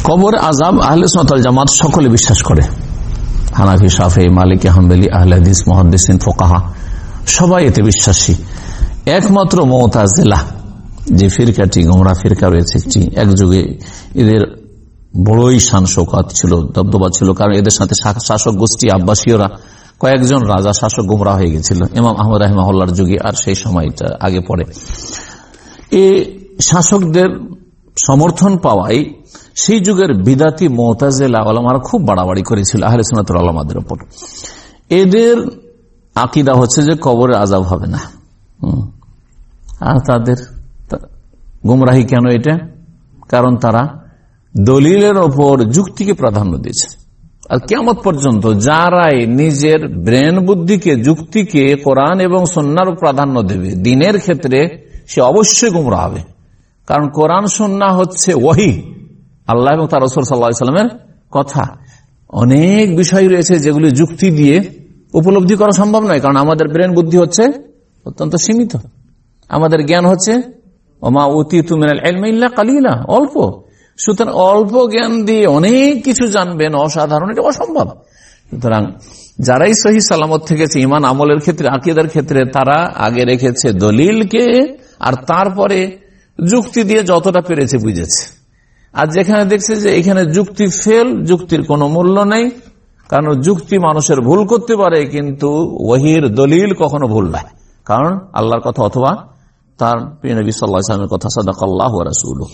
কবর আযাব আহলে সুন্নাত ওয়াল জামাত সকলে বিশ্বাস করে। হানাফি, শাফিঈ, মালিকি, হাম্বলি, আহলে হাদিস, মুহাদ্দিসিন, ফুকাহা সবাই এতে বিশ্বাসী। একমাত্র মুতাজিলা যে ফিরকাটি গোমরা ফিরকা রয়েছে, এক যুগে এদের বড়ই শান শৌকত ছিল, দবদবা ছিল, কারণ এদের সাথে শাসক গোষ্ঠী আব্বাসীয়রা কয়েকজন রাজা শাসক গোমরা হয়ে গেছিল ইমাম আহমদ রাহিমাহুল্লাহর যুগে, আর সেই সময়টা আগে পড়ে। এই শাসকদের সমর্থন পাওয়াই সেই যুগের বিদাতি মুতাজিলা উলামারা খুব বাড়াবাড়ি করেছিল আহলে সুন্নাত ওয়াল উলামাদের উপর। এদের আকীদা হচ্ছে যে কবরে আযাব হবে না। আর তাদের গুমরাহি কেন এটা? কারণ তারা দলিলের ওপর যুক্তিকে প্রাধান্য দিয়েছে। আর কিয়ামত পর্যন্ত যারাই নিজের ব্রেন বুদ্ধিকে, যুক্তিকে কোরআন এবং সুন্নাহর প্রাধান্য দেবে দ্বীনের ক্ষেত্রে, সে অবশ্যই গুমরাহ হবে। কারণ কোরআন সুন্নাহ হচ্ছে ওহী, আল্লাহ এবং তার রাসূল সাল্লাল্লাহু আলাইহি ওয়াসাল্লামের কথা। অনেক বিষয় রয়েছে যেগুলি যুক্তি দিয়ে উপলব্ধি করা সম্ভব নয়, কারণ আমাদের ব্রেন বুদ্ধি হচ্ছে অত্যন্ত সীমিত, আমাদের জ্ঞান হচ্ছে ওমা উতীতু মিনাল ইলমি ইল্লা কালিলা, অল্প। সুতরাং অল্প জ্ঞান দিয়ে অনেক কিছু জানবেন অসাধারণ, এটা অসম্ভব। সুতরাং যারাই সহি সালামত থেকেছে ঈমান আমলের ক্ষেত্রে, আকীদার ক্ষেত্রে, তারা আগে রেখেছে দলিলকে, আর তারপরে যুক্তি দিয়ে যতটা পেরেছে বুঝেছে। আর যেখানে দেখছে যে এখানে যুক্তি ফেল, যুক্তির কোনো মূল্য নেই, কারণ যুক্তি মানুষের ভুল করতে পারে, কিন্তু ওহীর দলিল কখনো ভুল নয়, কারণ আল্লাহর কথা অথবা তার প্রিয় নবী সাল্লাল্লাহু আলাইহি ওয়াসাল্লামের কথা, সাদাকাল্লাহু ওয়া রাসূলুহু।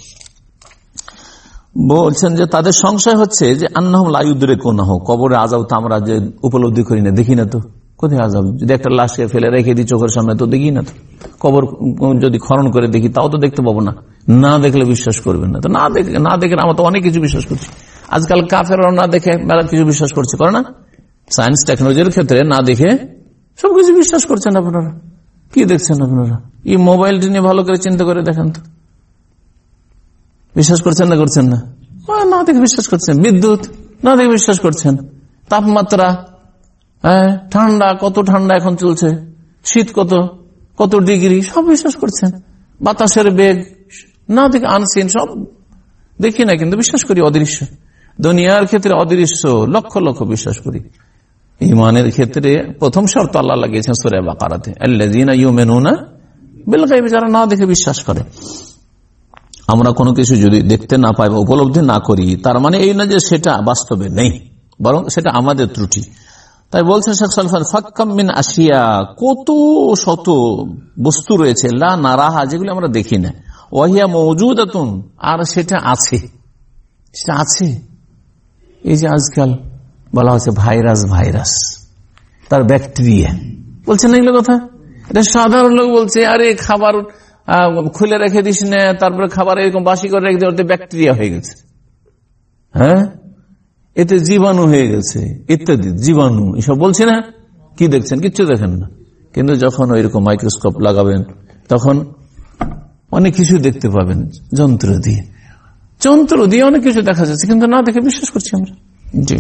বলছেন যে তাদের সংশয় হচ্ছে যে আন্নাহুম লা ইউদরিকুনাহু, কবরে আযাব তো আমরা যে উপলব্ধি করি না, দেখি না তো কোথায় আযাব। যদি একটা লাশকে ফেলে রেখে দিই চোখের সামনে তো দেখি না তো, কবর যদি খনন করে দেখি তাও তো দেখতে পাবো না, না দেখলে বিশ্বাস করবেন না। তো না দেখে না দেখে আমরা তো অনেক কিছু বিশ্বাস করছি। আজকাল কাফেররা না দেখে মেলা কিছু বিশ্বাস করছে, করে না? সায়েন্স টেকনোলজির ক্ষেত্রে না দেখে সবকিছু বিশ্বাস করছেন আপনারা। কি দেখছেন আপনারা? এই মোবাইলটি নিয়ে ভালো করে চিন্তা করে দেখেন তো, বিশ্বাস করছেন না করছেন না? না দেখে বিশ্বাস করছেন। বিদ্যুৎ না দেখে বিশ্বাস করছেন। তাপমাত্রা, হ্যাঁ, ঠান্ডা, কত ঠান্ডা এখন চলছে, শীত কত কত ডিগ্রি, সব বিশ্বাস করছেন। বাতাসের বেগ না দেখে আনসিন, সব দেখি না কিন্তু বিশ্বাস করি অদৃশ্য। দুনিয়ার ক্ষেত্রে অদৃশ্য লক্ষ লক্ষ বিশ্বাস করি। ঈমানের ক্ষেত্রে প্রথম শর্ত আল্লাহ লাগিয়েছেন সূরা বাকারাতে, আল্লাযীনা ইউমিনুনা বিল গায়ব, যারা না দেখে বিশ্বাস করে। আমরা কোনো কিছু যদি দেখতে না পাই বা উপলব্ধি না করি, তার মানে এই না যে সেটা বাস্তবে নেই, বরং সেটা আমাদের ত্রুটি। তাই বলছেন শেখ সালফান, ফাক্কাম মিন আশিয়া, কত শত বস্তু রয়েছে, লা নারাহা, যেগুলো আমরা দেখি না, ওয়াহিয়া মওজুদাতুন, আর সেটা আছে, সেটা আছে। এই যে আজকাল বলা হচ্ছে ভাইরাস, ভাইরাস তার ব্যাকটেরিয়া, বলছেন এগুলো কথা। এটা সাধারণ লোক বলছে, আরে খাবার খুলে রেখে দিস না, তারপরে খাবার এরকম বাসি করে রেখে দিয়ে ব্যাকটেরিয়া হয়ে গেছে, হ্যাঁ, এতে জীবাণু হয়ে গেছে ইত্যাদি, জীবাণু এসব বলছে না। কি দেখছেন? কিচ্ছু দেখেন না। কিন্তু যখন ওইরকম মাইক্রোস্কোপ লাগাবেন তখন অনেক কিছু দেখতে পাবেন, যন্ত্র দিয়ে যন্ত্র দিয়ে অনেক কিছু দেখা যাচ্ছে, কিন্তু না দেখে বিশ্বাস করছি আমরা। জি,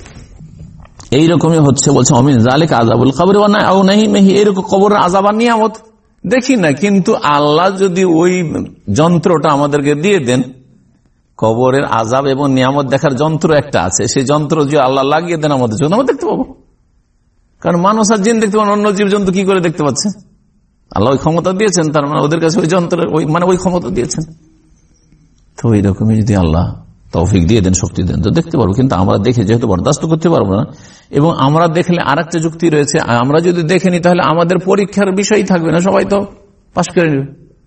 এইরকমই হচ্ছে। বলছে অমিন যালিকা আযাবুল কবর ওয়া নাঈমিহি, এরকম কবরের আযাব আর নিয়ামত দেখি না, কিন্তু আল্লাহ যদি ওই যন্ত্রটা আমাদেরকে দিয়ে দেন, কবরের আযাব এবং নিয়ামত দেখার যন্ত্র একটা আছে, সেই যন্ত্র যদি আল্লাহ লাগিয়ে দেন আমাদের জন্য, আমরা দেখতে পাবো। কারণ মানুষ আর জিন দেখতে পাবেন, অন্য জীব জন্তু কি করে দেখতে পাচ্ছে? আল্লাহ ওই ক্ষমতা দিয়েছেন, তার মানে ওদের কাছে ওই যন্ত্রের ওই মানে ওই ক্ষমতা দিয়েছেন। তো ওই রকমই যদি আল্লাহ তৌফিক দিয়ে দেন, শক্তি দেন, তো দেখতে পারবো। কিন্তু আমরা দেখে যেহেতু বরদাস্ত করতে পারবো না, এবং আমরা দেখলে আর একটা যুক্তি রয়েছে, আমরা যদি দেখে নি তাহলে আমাদের পরীক্ষার বিষয় থাকবে না, সবাই তো পাশ করে নেবে।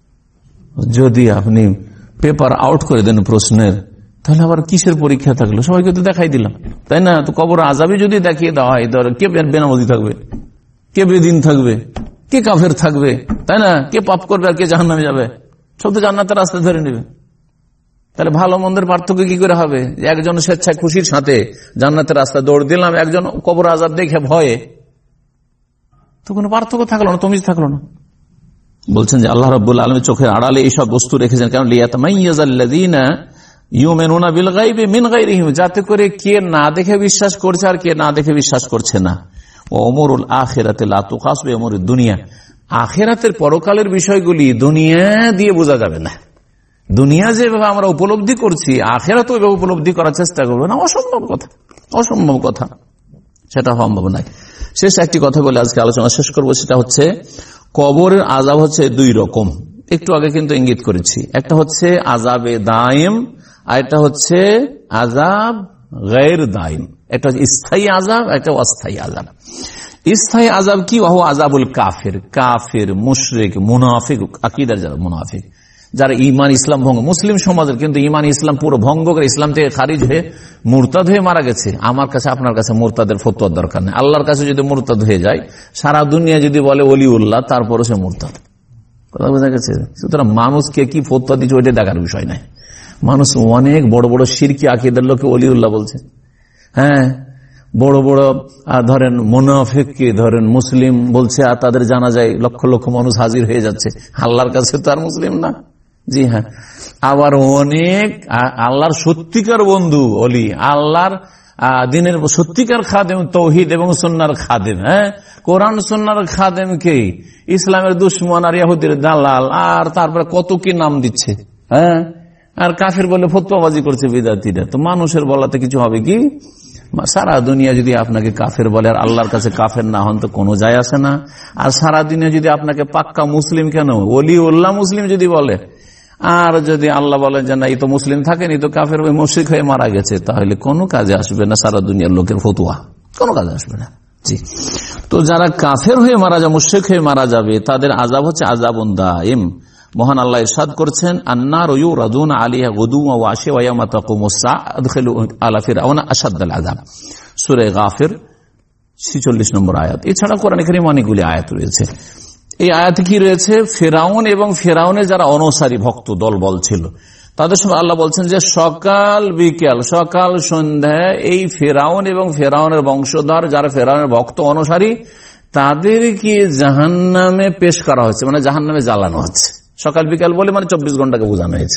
যদি আপনি পেপার আউট করে দেন প্রশ্নের, তাহলে আবার কিসের পরীক্ষা থাকলো? সবাইকে তো দেখাই দিলাম, তাই না? তো কবর আযাবই যদি দেখিয়ে দেওয়া হয়, ধর কে বেনামাজি থাকবে, কে বেদিন থাকবে, কে কাফের থাকবে, তাই না? কে পাপ করবে আর কে জাহান্নামে যাবে? সব তো জান্নাতের রাস্তা ধরে নেবে। তাহলে ভালো মন্দের পার্থক্য কি করে হবে? একজন স্বেচ্ছায় খুশির সাথে জান্নাতের রাস্তা দৌড় দিলাম, একজন কবর আযাব দেখে ভয়ে, তো কোনো পার্থক্য থাকলো না, তমিজ থাকলো না। বলছেন যে আল্লাহ রাব্বুল আলামিন চোখের আড়ালে এইসব বস্তু রেখেছেন, কারণ লিয়াতামাইয়াযাল্লাযীনা ইউমিনুনা বিল গায়বি মিন গায়রিহিম, যাতে করে কে না দেখে বিশ্বাস করছে আর কে না দেখে বিশ্বাস করছে না। ও উমুরুল আখিরাতি লা তুকাস বি উমুরিদ দুনিয়া, আখিরাতের পরকালের বিষয়গুলি দুনিয়া দিয়ে বোঝা যাবে না। দুনিয়া যেভাবে আমরা উপলব্ধি করছি আখিরাত ওইভাবে উপলব্ধি করার চেষ্টা করবো না, অসম্ভব কথা, অসম্ভব কথা, সেটা সম্ভব নয়। শেষ একটি কথা বলে আজকে আলোচনা শেষ করবো, সেটা হচ্ছে কবরের আযাব হচ্ছে দুই রকম, একটু আগে কিন্তু ইঙ্গিত করেছি। একটা হচ্ছে আযাবে দায়েম, আর একটা হচ্ছে আযাব গায়র দায়েম। একটা হচ্ছে স্থায়ী আযাব, একটা অস্থায়ী আযাব। স্থায়ী আযাব কি? ওয়া হুয়া আযাবুল কাফির, কাফির, মুশরিক, মুনাফিক, আকীদার যারা মুনাফিক, যারা ঈমান ইসলাম ভঙ্গ, মুসলিম সমাজের কিন্তু ঈমান ইসলাম পুরো ভঙ্গ করে ইসলাম থেকে খারিজ হয়ে মুরতাদ হয়ে মারা গেছে। আমার কাছে আপনার কাছে মুরতাদের ফতোয়ার দরকার নেই। আল্লাহর কাছে যদি মুরতাদ হয়ে যায়, সারা দুনিয়া যদি বলে ওলিউল্লাহ, তারপরও সে মুরতাদ। কথা বোঝা গেছে? সুতরাং মানুষকে কি ফতোয়া দিচ্ছে ওইটা দেখার বিষয় নাই। মানুষ অনেক বড় বড় শিরকি আকীদার লোককে ওলিউল্লাহ বলছে। হ্যাঁ, বড় বড় ধরেন মুনাফিককে ধরেন মুসলিম বলছে, আর তাদের জানা যায় লক্ষ লক্ষ মানুষ হাজির হয়ে যাচ্ছে। আল্লাহর কাছে তো আর মুসলিম না। জি হ্যাঁ, আবার অনেক আল্লাহর সত্যিকার বন্ধু অলি, আল্লাহর দিনের সত্যিকার খাদেম, তৌহিদ এবং সুন্নাহর খাদেম, হ্যাঁ, কোরআন সুন্নাহর খাদেমকে ইসলামের দুশ্মন আর ইহুদির দালাল, আর তারপরে কত কি নাম দিচ্ছে, হ্যাঁ, আর কাফের বলে ফতোয়াবাজি করছে বিদাতীরা। তো মানুষের বলাতে কিছু হবে কি? সারা দুনিয়া যদি আপনাকে কাফের বলে আর আল্লাহর কাছে কাফের না হন তো কোনো যায় আসে না। আর সারা দিনে যদি আপনাকে পাক্কা মুসলিম, কেন ওলি উল্লাহ মুসলিম যদি বলে, আর যদি আল্লাহ বলেন যে না এই তো মুসলিম থাকেনি, তো কাফের ওই মুশরিক হয়ে মারা গেছে, তাহলে কোনো কাজে আসবে না সারা দুনিয়ার লোকের ফতোয়া, কোনো কাজে আসবে না। জি, তো যারা কাফের হয়ে মারা যাবে, মুশরিক হয়ে মারা যাবে, তাদের আযাব হচ্ছে আযাবুন দায়িম। মহান আল্লাহ ইরশাদ করছেন, আন্নার ইউরাদুনা আলাইহা গুদুওয়া ওয়া আশিয়া ওয়া ইয়াওমা তাকুমুস সাআ আদখিলু আলা ফিরআউনা আশাদ্দাল আযাব। সূরা গাফির ছেচল্লিশ নম্বর আয়াত। এছাড়া কোরআনে কারীমে অনেকগুলি আয়াত রয়েছে। এই আয়াতে কি রয়েছে? ফিরআউন এবং ফিরআউনের যারা অনুসারী ভক্ত দলবল ছিল, তাদের সঙ্গে আল্লাহ বলছেন যে সকাল বিকেল, সকাল সন্ধ্যায় এই ফিরআউন এবং ফিরআউনের বংশধর যারা ফিরআউনের ভক্ত অনুসারী, তাদেরকে জাহান্নামে পেশ করা হচ্ছে, মানে জাহান্নামে জ্বালানো হচ্ছে। সকাল বিকাল বলে মানে চব্বিশ ঘন্টাকে বোঝানো হয়েছে।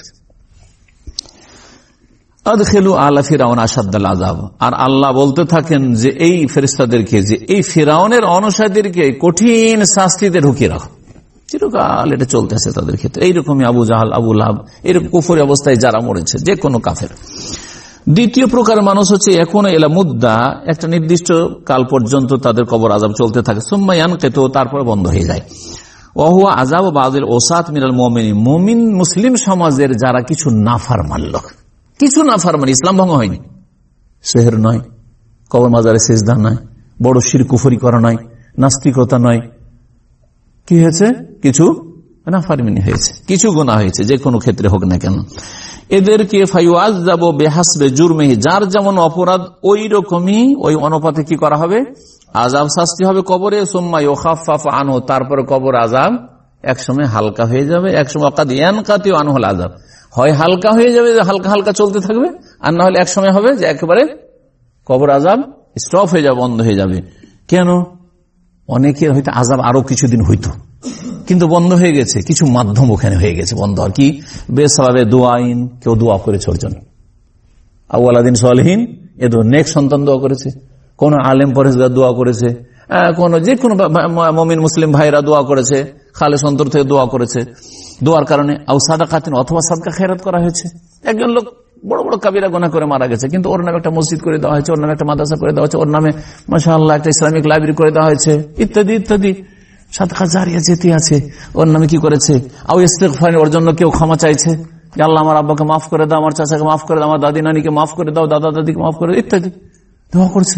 আদখিলু আলা ফিরআউন আশাদ্দাল আযাব। আর আল্লাহ বলতে থাকেন যে এই ফেরেশতাদেরকে, যে এই ফিরআউনের অনুসারীদেরকে কঠিন শাস্তিতে ঢুকিয়ে রাখো। চিরকাল এটা চলতেছে তাদের ক্ষেত্রে। এইরকমই আবু জাহাল, আবু লাহাব, এরকম কুফরি অবস্থায় যারা মরেছে, যে কোনো কাফের। দ্বিতীয় প্রকার মানুষ হচ্ছে এখনো এলা মুদ্দা, একটা নির্দিষ্ট কাল পর্যন্ত তাদের কবর আযাব চলতে থাকে, সুম্মা ইয়ানকিতু, তারপরে বন্ধ হয়ে যায়। ওহুয়া আযাব বাযিল ওসাত মিনাল মুমিনিন, মুমিন মুসলিম সমাজের যারা কিছু নাফরমান লোক, কিছু নাফরমান, ইসলাম ভঙ্গ হয়নি, সেহর নয়, কবর মাজারে সিজদা নয়, বড় শিরক কুফরি করা নয়, নাস্তিকতা নয়, কি হয়েছে? কিছু নাফরমানি হয়েছে, কিছু গুনাহ হয়েছে, যে কোনো ক্ষেত্রে হোক না কেন। এদেরকে ফায়ুআযাবু বিহাসবে জুরমিহি, যার যেমন অপরাধ ওই রকমই ওই অনুপাতে কি করা হবে? আযাব শাস্তি হবে কবরে। সুম্মা ইউখাফফাফু আনহু, তারপর কবর আযাব একসময় হালকা হয়ে যাবে, একসময় কাদ ইয়ানকাতি আনহুল আযাব, হয় হালকা হয়ে যাবে, হালকা হালকা চলতে থাকবে, আর না হলে একসময় হবে যে একেবারে কবর আযাব স্টপ হয়ে যাবে, বন্ধ হয়ে যাবে। কেন? অনেকের হয়তো আযাব আরো কিছুদিন হইতো, কিন্তু বন্ধ হয়ে গেছে, কিছু মাধ্যম ওখানে হয়ে গেছে বন্ধ। আর কি? বেসাবে দোয়াইন, কেউ দোয়া করেছে ওর জন্য, আউয়ালাদিন সালিহিন, এ তো নেক সন্তান দোয়া করেছে, কোন আলেম পরেশগার দোয়া করেছে, কোন যে কোন মুমিন মুসলিম ভাইরা দোয়া করেছে, খালেস অন্তর থেকে দোয়া করেছে, দোয়ার কারণে আও সাদাকাতিন, অথবা সাদকা খেরাত করা হয়েছে। একজন লোক বড় বড় কাবিরা গুনাহ করে মারা গেছে, কিন্তু ওর নামে একটা মসজিদ করে দেওয়া হয়েছে, ওর নামে একটা মাদ্রাসা করে দেওয়া হয়েছে, ওর নামে মাশাআল্লাহ একটা ইসলামিক লাইব্রেরি করে দেওয়া হয়েছে, ইত্যাদি ইত্যাদি। সাদকা জারিয়া যেতে আছে, ওর নামে কি করেছে? আও ইস্তিগফার, ওর জন্য কেউ ক্ষমা চাইছে, যে আল্লাহ আমার আব্বাকে মাফ করে দাও, আমার চাচাকে মাফ করে দাও, আমার দাদি নানিকে মাফ করে দাও, দাদা দাদিকে মাফ করে দাও, ইত্যাদি দোয়া করছে।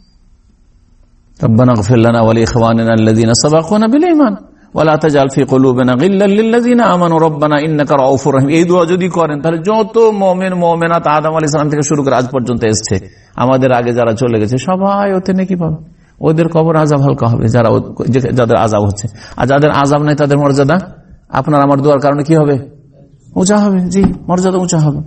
রব্বানা ইগফির লানা ওয়া লিইখওয়ানিনা আল্লাযীনা সাবাকুনা বিল ঈমান ওয়া লা তাজআল ফি কুলুবিনা গিল্লাল লিল্লাযীনা আমানু রব্বানা ইন্নাকা রাউফুর রহিম। এই দোয়া যদি করেন, তাহলে যত মুমিন মুমিনাত আদম আলাইহিস সালাম থেকে শুরু করে আজ পর্যন্ত এসেছে, আমাদের আগে যারা চলে গেছে, সবাই ওতে নেকি পাবে। ওদের কবর আযাব হালকা হবে, যারা যাদের আযাব হচ্ছে। আর যাদের আযাব নাই, তাদের মর্যাদা আপনার আমার দোয়ার কারণে কি হবে? উঁচা হবে। জি, মর্যাদা উঁচা হবে।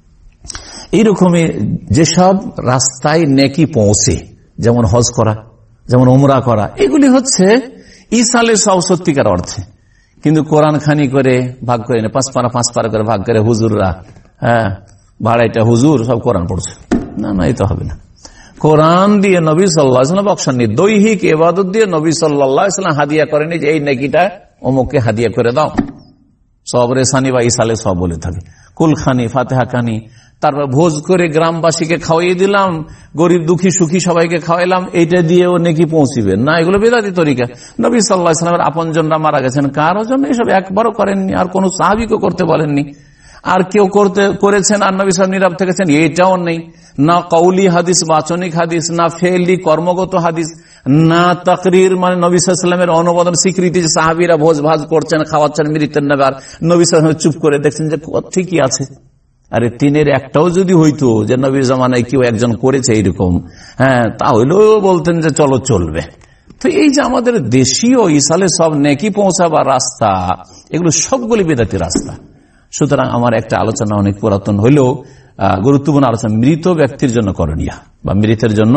এইরকমই যেসব রাস্তায় নেকি পৌঁছে, যেমন হজ করা, যেমন উমরা করা, এগুলি হচ্ছে ইসালে সব সত্যিকার অর্থে। কিন্তু কোরআন খানি করে ভাগ করে না, পাঁচ পারা পাঁচ পারা করে ভাগ করে হুজুররা, হ্যাঁ ভাড়াইটা হুজুর সব কোরআন পড়ছে, না না, এই তো হবে না। কোরআন দিয়ে নবী সাল্লাল্লাহু আলাইহি ওয়াসাল্লাম বকশাননি, দৈহিক ইবাদত দিয়ে নবী সাল্লাল্লাহু আলাইহি ওয়াসাল্লাম হাদিয়া করেনি যে এই নেকিটা অমুককে হাদিয়া করে দাও। সব রেসানি বা ইসালে সব বলে থাকে, কুলখানি, ফাতেহা খানি। তারপর ভোজ করে গ্রামবাসীকে খাওয়াইয়ে দিলাম, গরিব দুঃখী সুখী সবাইকে খাওয়াইলাম, এইটা দিয়েও নেকি পৌঁছিবে না, এগুলো বেদাতি তরিকা। নবী সাল্লাল্লাহু আলাইহি ওয়াসাল্লামের আপনজনরা মারা গেছেন, কারো জন্য এসব একবারও করেননি, আর কোন সাহাবীকে করতে বলেননি। আর কেউ করতে করেছেন আর নবী সাল্লাল্লাহু নীরব থেকেছেন, এটাও নেই। না কওলি হাদিস, বাচনিক হাদিস, না ফেলি কর্মগত হাদিস, না তাকরির মানে নবী সাল্লাল্লাহু আলাইহি ওয়াসাল্লামের অনুমোদন স্বীকৃতি যে সাহাবীরা ভোজ ভাজ করছেন, খাওয়াচ্ছেন মৃতের নামে, আর নবী সাল্লাল্লাহু আলাইহি ওয়াসাল্লাম চুপ করে দেখছেন যে ঠিকই আছে। আরে তিনের একটাও যদি হইতো যে নবীর জামানায় কেউ একজন করেছে এইরকম, হ্যাঁ, তাহলেও বলতেন যে চলো চলবে। তো এই যে আমাদের দেশীয় ইসালে সব নেকি পৌঁছাবার রাস্তা, এগুলো সবগুলি বেদাতি রাস্তা। সুতরাং আমার একটা আলোচনা অনেক পুরাতন হইলেও গুরুত্বপূর্ণ আলোচনা, মৃত ব্যক্তির জন্য করণীয় বা মৃতের জন্য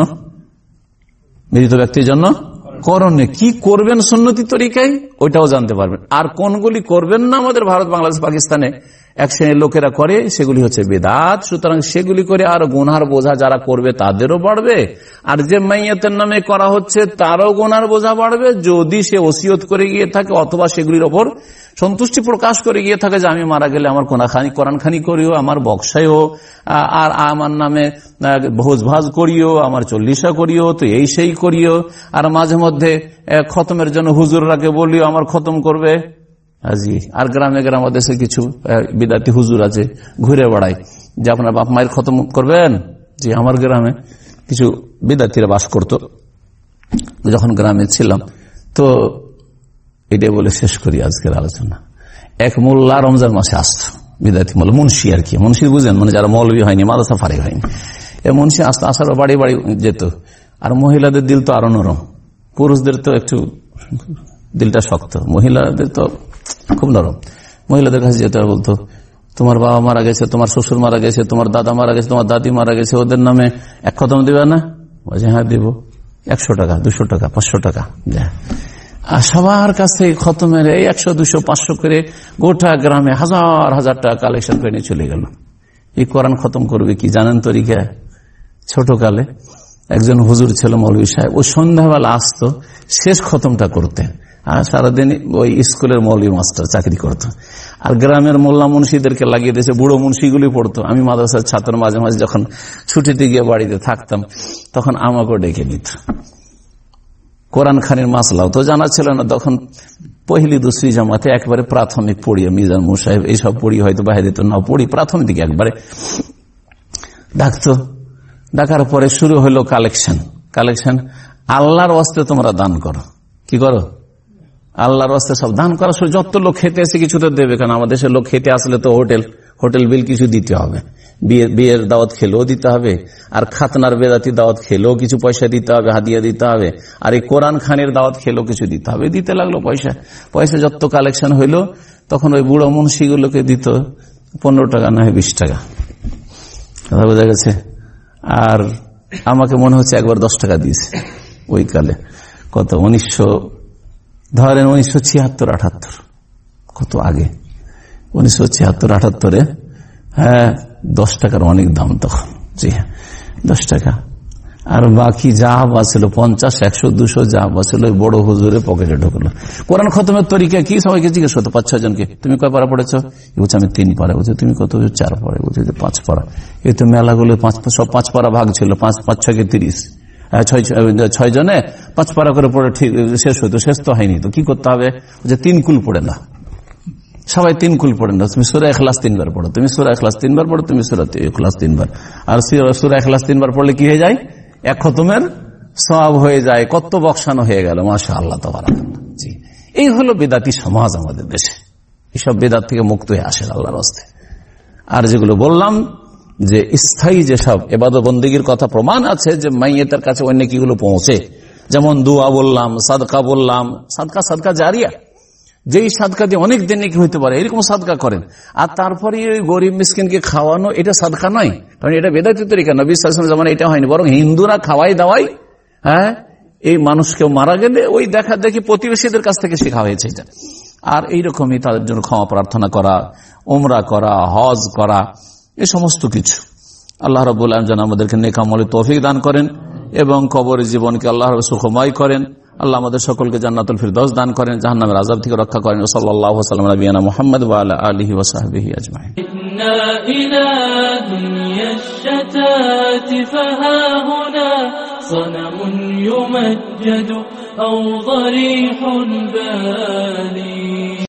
মৃত ব্যক্তির জন্য করণীয় কি করবেন সুন্নতি তরিকায়, ওইটাও জানতে পারবেন। আর কোনগুলি করবেন না, আমাদের ভারত, বাংলাদেশ, পাকিস্তানে এক শ্রেণীর লোকেরা করে, সেগুলি হচ্ছে বেদাত। সুতরাং সেগুলি করে আর গুনার বোঝা যারা করবে তাদেরও বাড়বে, আর যে মাইয়াতের নামে করা হচ্ছে তারও গুনার বোঝা বাড়বে, যদি সে ওসিয়ত করে গিয়ে থাকে অথবা সেগুলির ওপর সন্তুষ্টি প্রকাশ করে গিয়ে থাকে যে আমি মারা গেলে আমার কোনাখানি কোরআনখানি করিও, আমার বক্সায়ও, আর আমার নামে ভোজ ভাজ করিও, আমার চল্লিশা করিও, তো এই সেই করিও, আর মাঝে মধ্যে খতমের জন্য হুজুররাকে বলিও আমার খতম করবে। জি, আর গ্রামে গ্রামে দেশে কিছু বিদাতি হুজুর আছে ঘুরে বেড়ায় যে আপনার বাপ মায়ের খতম করবেন। জি, আমার গ্রামে কিছু বিদাতিরা বাস করতো, যখন গ্রামে ছিলাম। তো এটাই বলে শেষ করি আজকের আলোচনা। এক মোল্লা রমজান মাসে আসতো, বিদাতি মোল্লা, মুন্সি আর কি, মুন্সি বুঝেন, মানে যারা মৌলবী হয়নি, মাদ্রাসা ফারিগ হয়নি, এ মুন্সি আসতো, আসার বাড়ি বাড়ি যেত। আর মহিলাদের দিল তো আরো নরম, পুরুষদের তো একটু দিলটা শক্ত, মহিলাদের তো খুব নরম। মহিলাদের কাছে যেতে বলতো, তোমার বাবা মারা গেছে, তোমার শ্বশুর মারা গেছে, তোমার দাদা মারা গেছে, তোমার দাদি মারা গেছে, ওদের নামে এক খতম দিবে না? বলছে হ্যাঁ দিব। একশো টাকা, দুশো টাকা, পাঁচশো টাকা। আর সবার কাছে খতমের এই একশো দুশো পাঁচশো করে গোটা গ্রামে হাজার হাজার টাকা কালেকশন করে নিয়ে চলে গেল। এই কোরআন খতম করবে কি জানেন তরিকা? ছোট কালে একজন হুজুর ছিল, মৌলভী সাহেব, ও সন্ধ্যাবেলা আসতো শেষ খতমটা করতে, আর সারাদিন ওই স্কুলের মৌলভী মাস্টার চাকরি করতো। আর গ্রামের মোল্লা মুন্সিদেরকে লাগিয়ে দিয়েছে, বুড়ো মুন্সিগুলি পড়তো। আমি মাদ্রাসার ছাত্র, মাঝে মাঝে যখন ছুটিতে গিয়ে বাড়িতে থাকতাম তখন আমাকেও ডেকে নিত। কোরআন খানির মাসলাও তো জানা ছিল না তখন, পহিলি দুসরি জামাতে একবারে প্রাথমিক পড়ি, মিজান মুসাহেব এইসব পড়ি, হয়তো বাইরে তো না পড়ি, প্রাথমিক দিকে একবারে ডাকতো। ডাকার পরে শুরু হলো কালেকশন। কালেকশন আল্লাহর ওয়াস্তে তোমরা দান করো। কি করো? আল্লাহর ওয়াস্তে সব দান করা। যত লোক খেতে এসে কিছু তো দেবে, কারণ আমাদের দেশের লোক খেতে আসলে তো হোটেল হোটেল বিল কিছু দিতে হবে, বিয়ের বিয়ের দাওয়াত খেলেও দিতে হবে, আর খাতনার বেদাতি দাওয়াত খেলেও কিছু পয়সা দিতে হবে, হাদিয়া দিতে হবে, আর এই কোরআন খানের দাওয়াত খেলেও কিছু দিতে হবে। দিতে লাগলো পয়সা। পয়সা যত কালেকশন হইলো তখন ওই বুড়ো মুন্সিগুলোকে দিত পনেরো টাকা না হয় বিশ টাকা, কথা বোঝা গেছে। আর আমাকে মনে হচ্ছে একবার দশ টাকা দিয়েছে ওই কালে। কত? উনিশশো ধরেন উনিশশো ছিয়াত্তর আঠাত্তর, কত আগে, উনিশশো ছিয়াত্তর আঠাত্তরে। হ্যাঁ, দশ টাকার অনেক দাম তখন। জি হ্যাঁ, দশ টাকা। আর বাকি যা বাঁচলো পঞ্চাশ, একশো, দুশো যা বাঁচলো ওই বড় হুজুরে পকেটে ঢুকলো। কোরআন খতমের তরিকা কি? সবাইকে জিজ্ঞেস করতো, পাঁচ ছয় জনকে, তুমি কয় পারা পড়েছো? বলছে আমি তিন পারা। বলছে তুমি কত? চার পারা। বলছে পাঁচ পারা। এই তো মেলাগুলো পাঁচ সব পাঁচ পারা ভাগ ছিল, পাঁচ পাঁচ ছয়কে তিরিশ, ছয় জনে পাঁচ পারা করে পড়ে ঠিক শেষ হইতো। শেষ তো হয়নি, তো কি করতে হবে? যে তিন কুল পড়ে না, সবাই তিন কুল পড়ে না। তুমি সূরা ইখলাস তিনবার পড়ো, তুমি সূরা ইখলাস তিনবার পড়ো, তুমি সূরা ইখলাস তিনবার। আর সূরা ইখলাস তিনবার পড়লে কি হয়ে যায়? এক খতমের সওয়াব হয়ে যায়। কত বকশানো হয়ে গেল, মাশাআল্লাহ তাবারাকাল্লাহ। জি, এই হলো বেদাতি সমাজ আমাদের দেশে। এইসব বেদাত থেকে মুক্ত হয়ে আসেন আল্লাহর রাস্তে। আর যেগুলো বললাম যে স্থায়ী যেসব ইবাদত বন্দেগীর কথা প্রমাণ আছে যে মাইয়েতের কাছে অন্য কিগুলো পৌঁছে, যেমন দোয়া বললাম, সাদকা বললাম, সাদকা সাদকা জারিয়া, যেই সাদকা দিয়ে অনেক দিন নাকি হইতে পারে, এরকম সাদকা করেন। আর তারপরে ওই গরিব মিসকিনকে খাওয়ানো, এটা সাদকা নয়, কারণ এটা বেদাতি তরিকা। নবী সাল্লাল্লাহু আলাইহি ওয়াসাল্লাম জামানায় এটা হয়নি, বরং হিন্দুরা খাওয়াই দাওয়াই, হ্যাঁ, এই মানুষকে মারা গেলে ওই দেখা দেখি প্রতিবেশীদের কাছ থেকে শেখা হয়েছে এটা। আর এইরকমই তাদের জন্য ক্ষমা প্রার্থনা করা, উমরা করা, হজ করা, এই সমস্ত কিছু। আল্লাহ রাব্বুল আলামিন যেন আমাদেরকে নেক আমলে তৌফিক দান করেন এবং কবরের জীবনকে আল্লাহ সুখময় করেন। আল্লাহ আমাদের সকলকে জান্নাতুল ফিরদাউস দান করেন, জাহান্নামের আযাব থেকে রক্ষা করেন। সাল্লাল্লাহু আলাইহি ওয়া সাল্লাম নবিয়ানা মুহাম্মদ ওয়া আলা আলিহি ওয়া সাহবিহি আজমাইন। إنا إلى دنيا الشتات فها هنا صنم يمجد أو ضريح بالي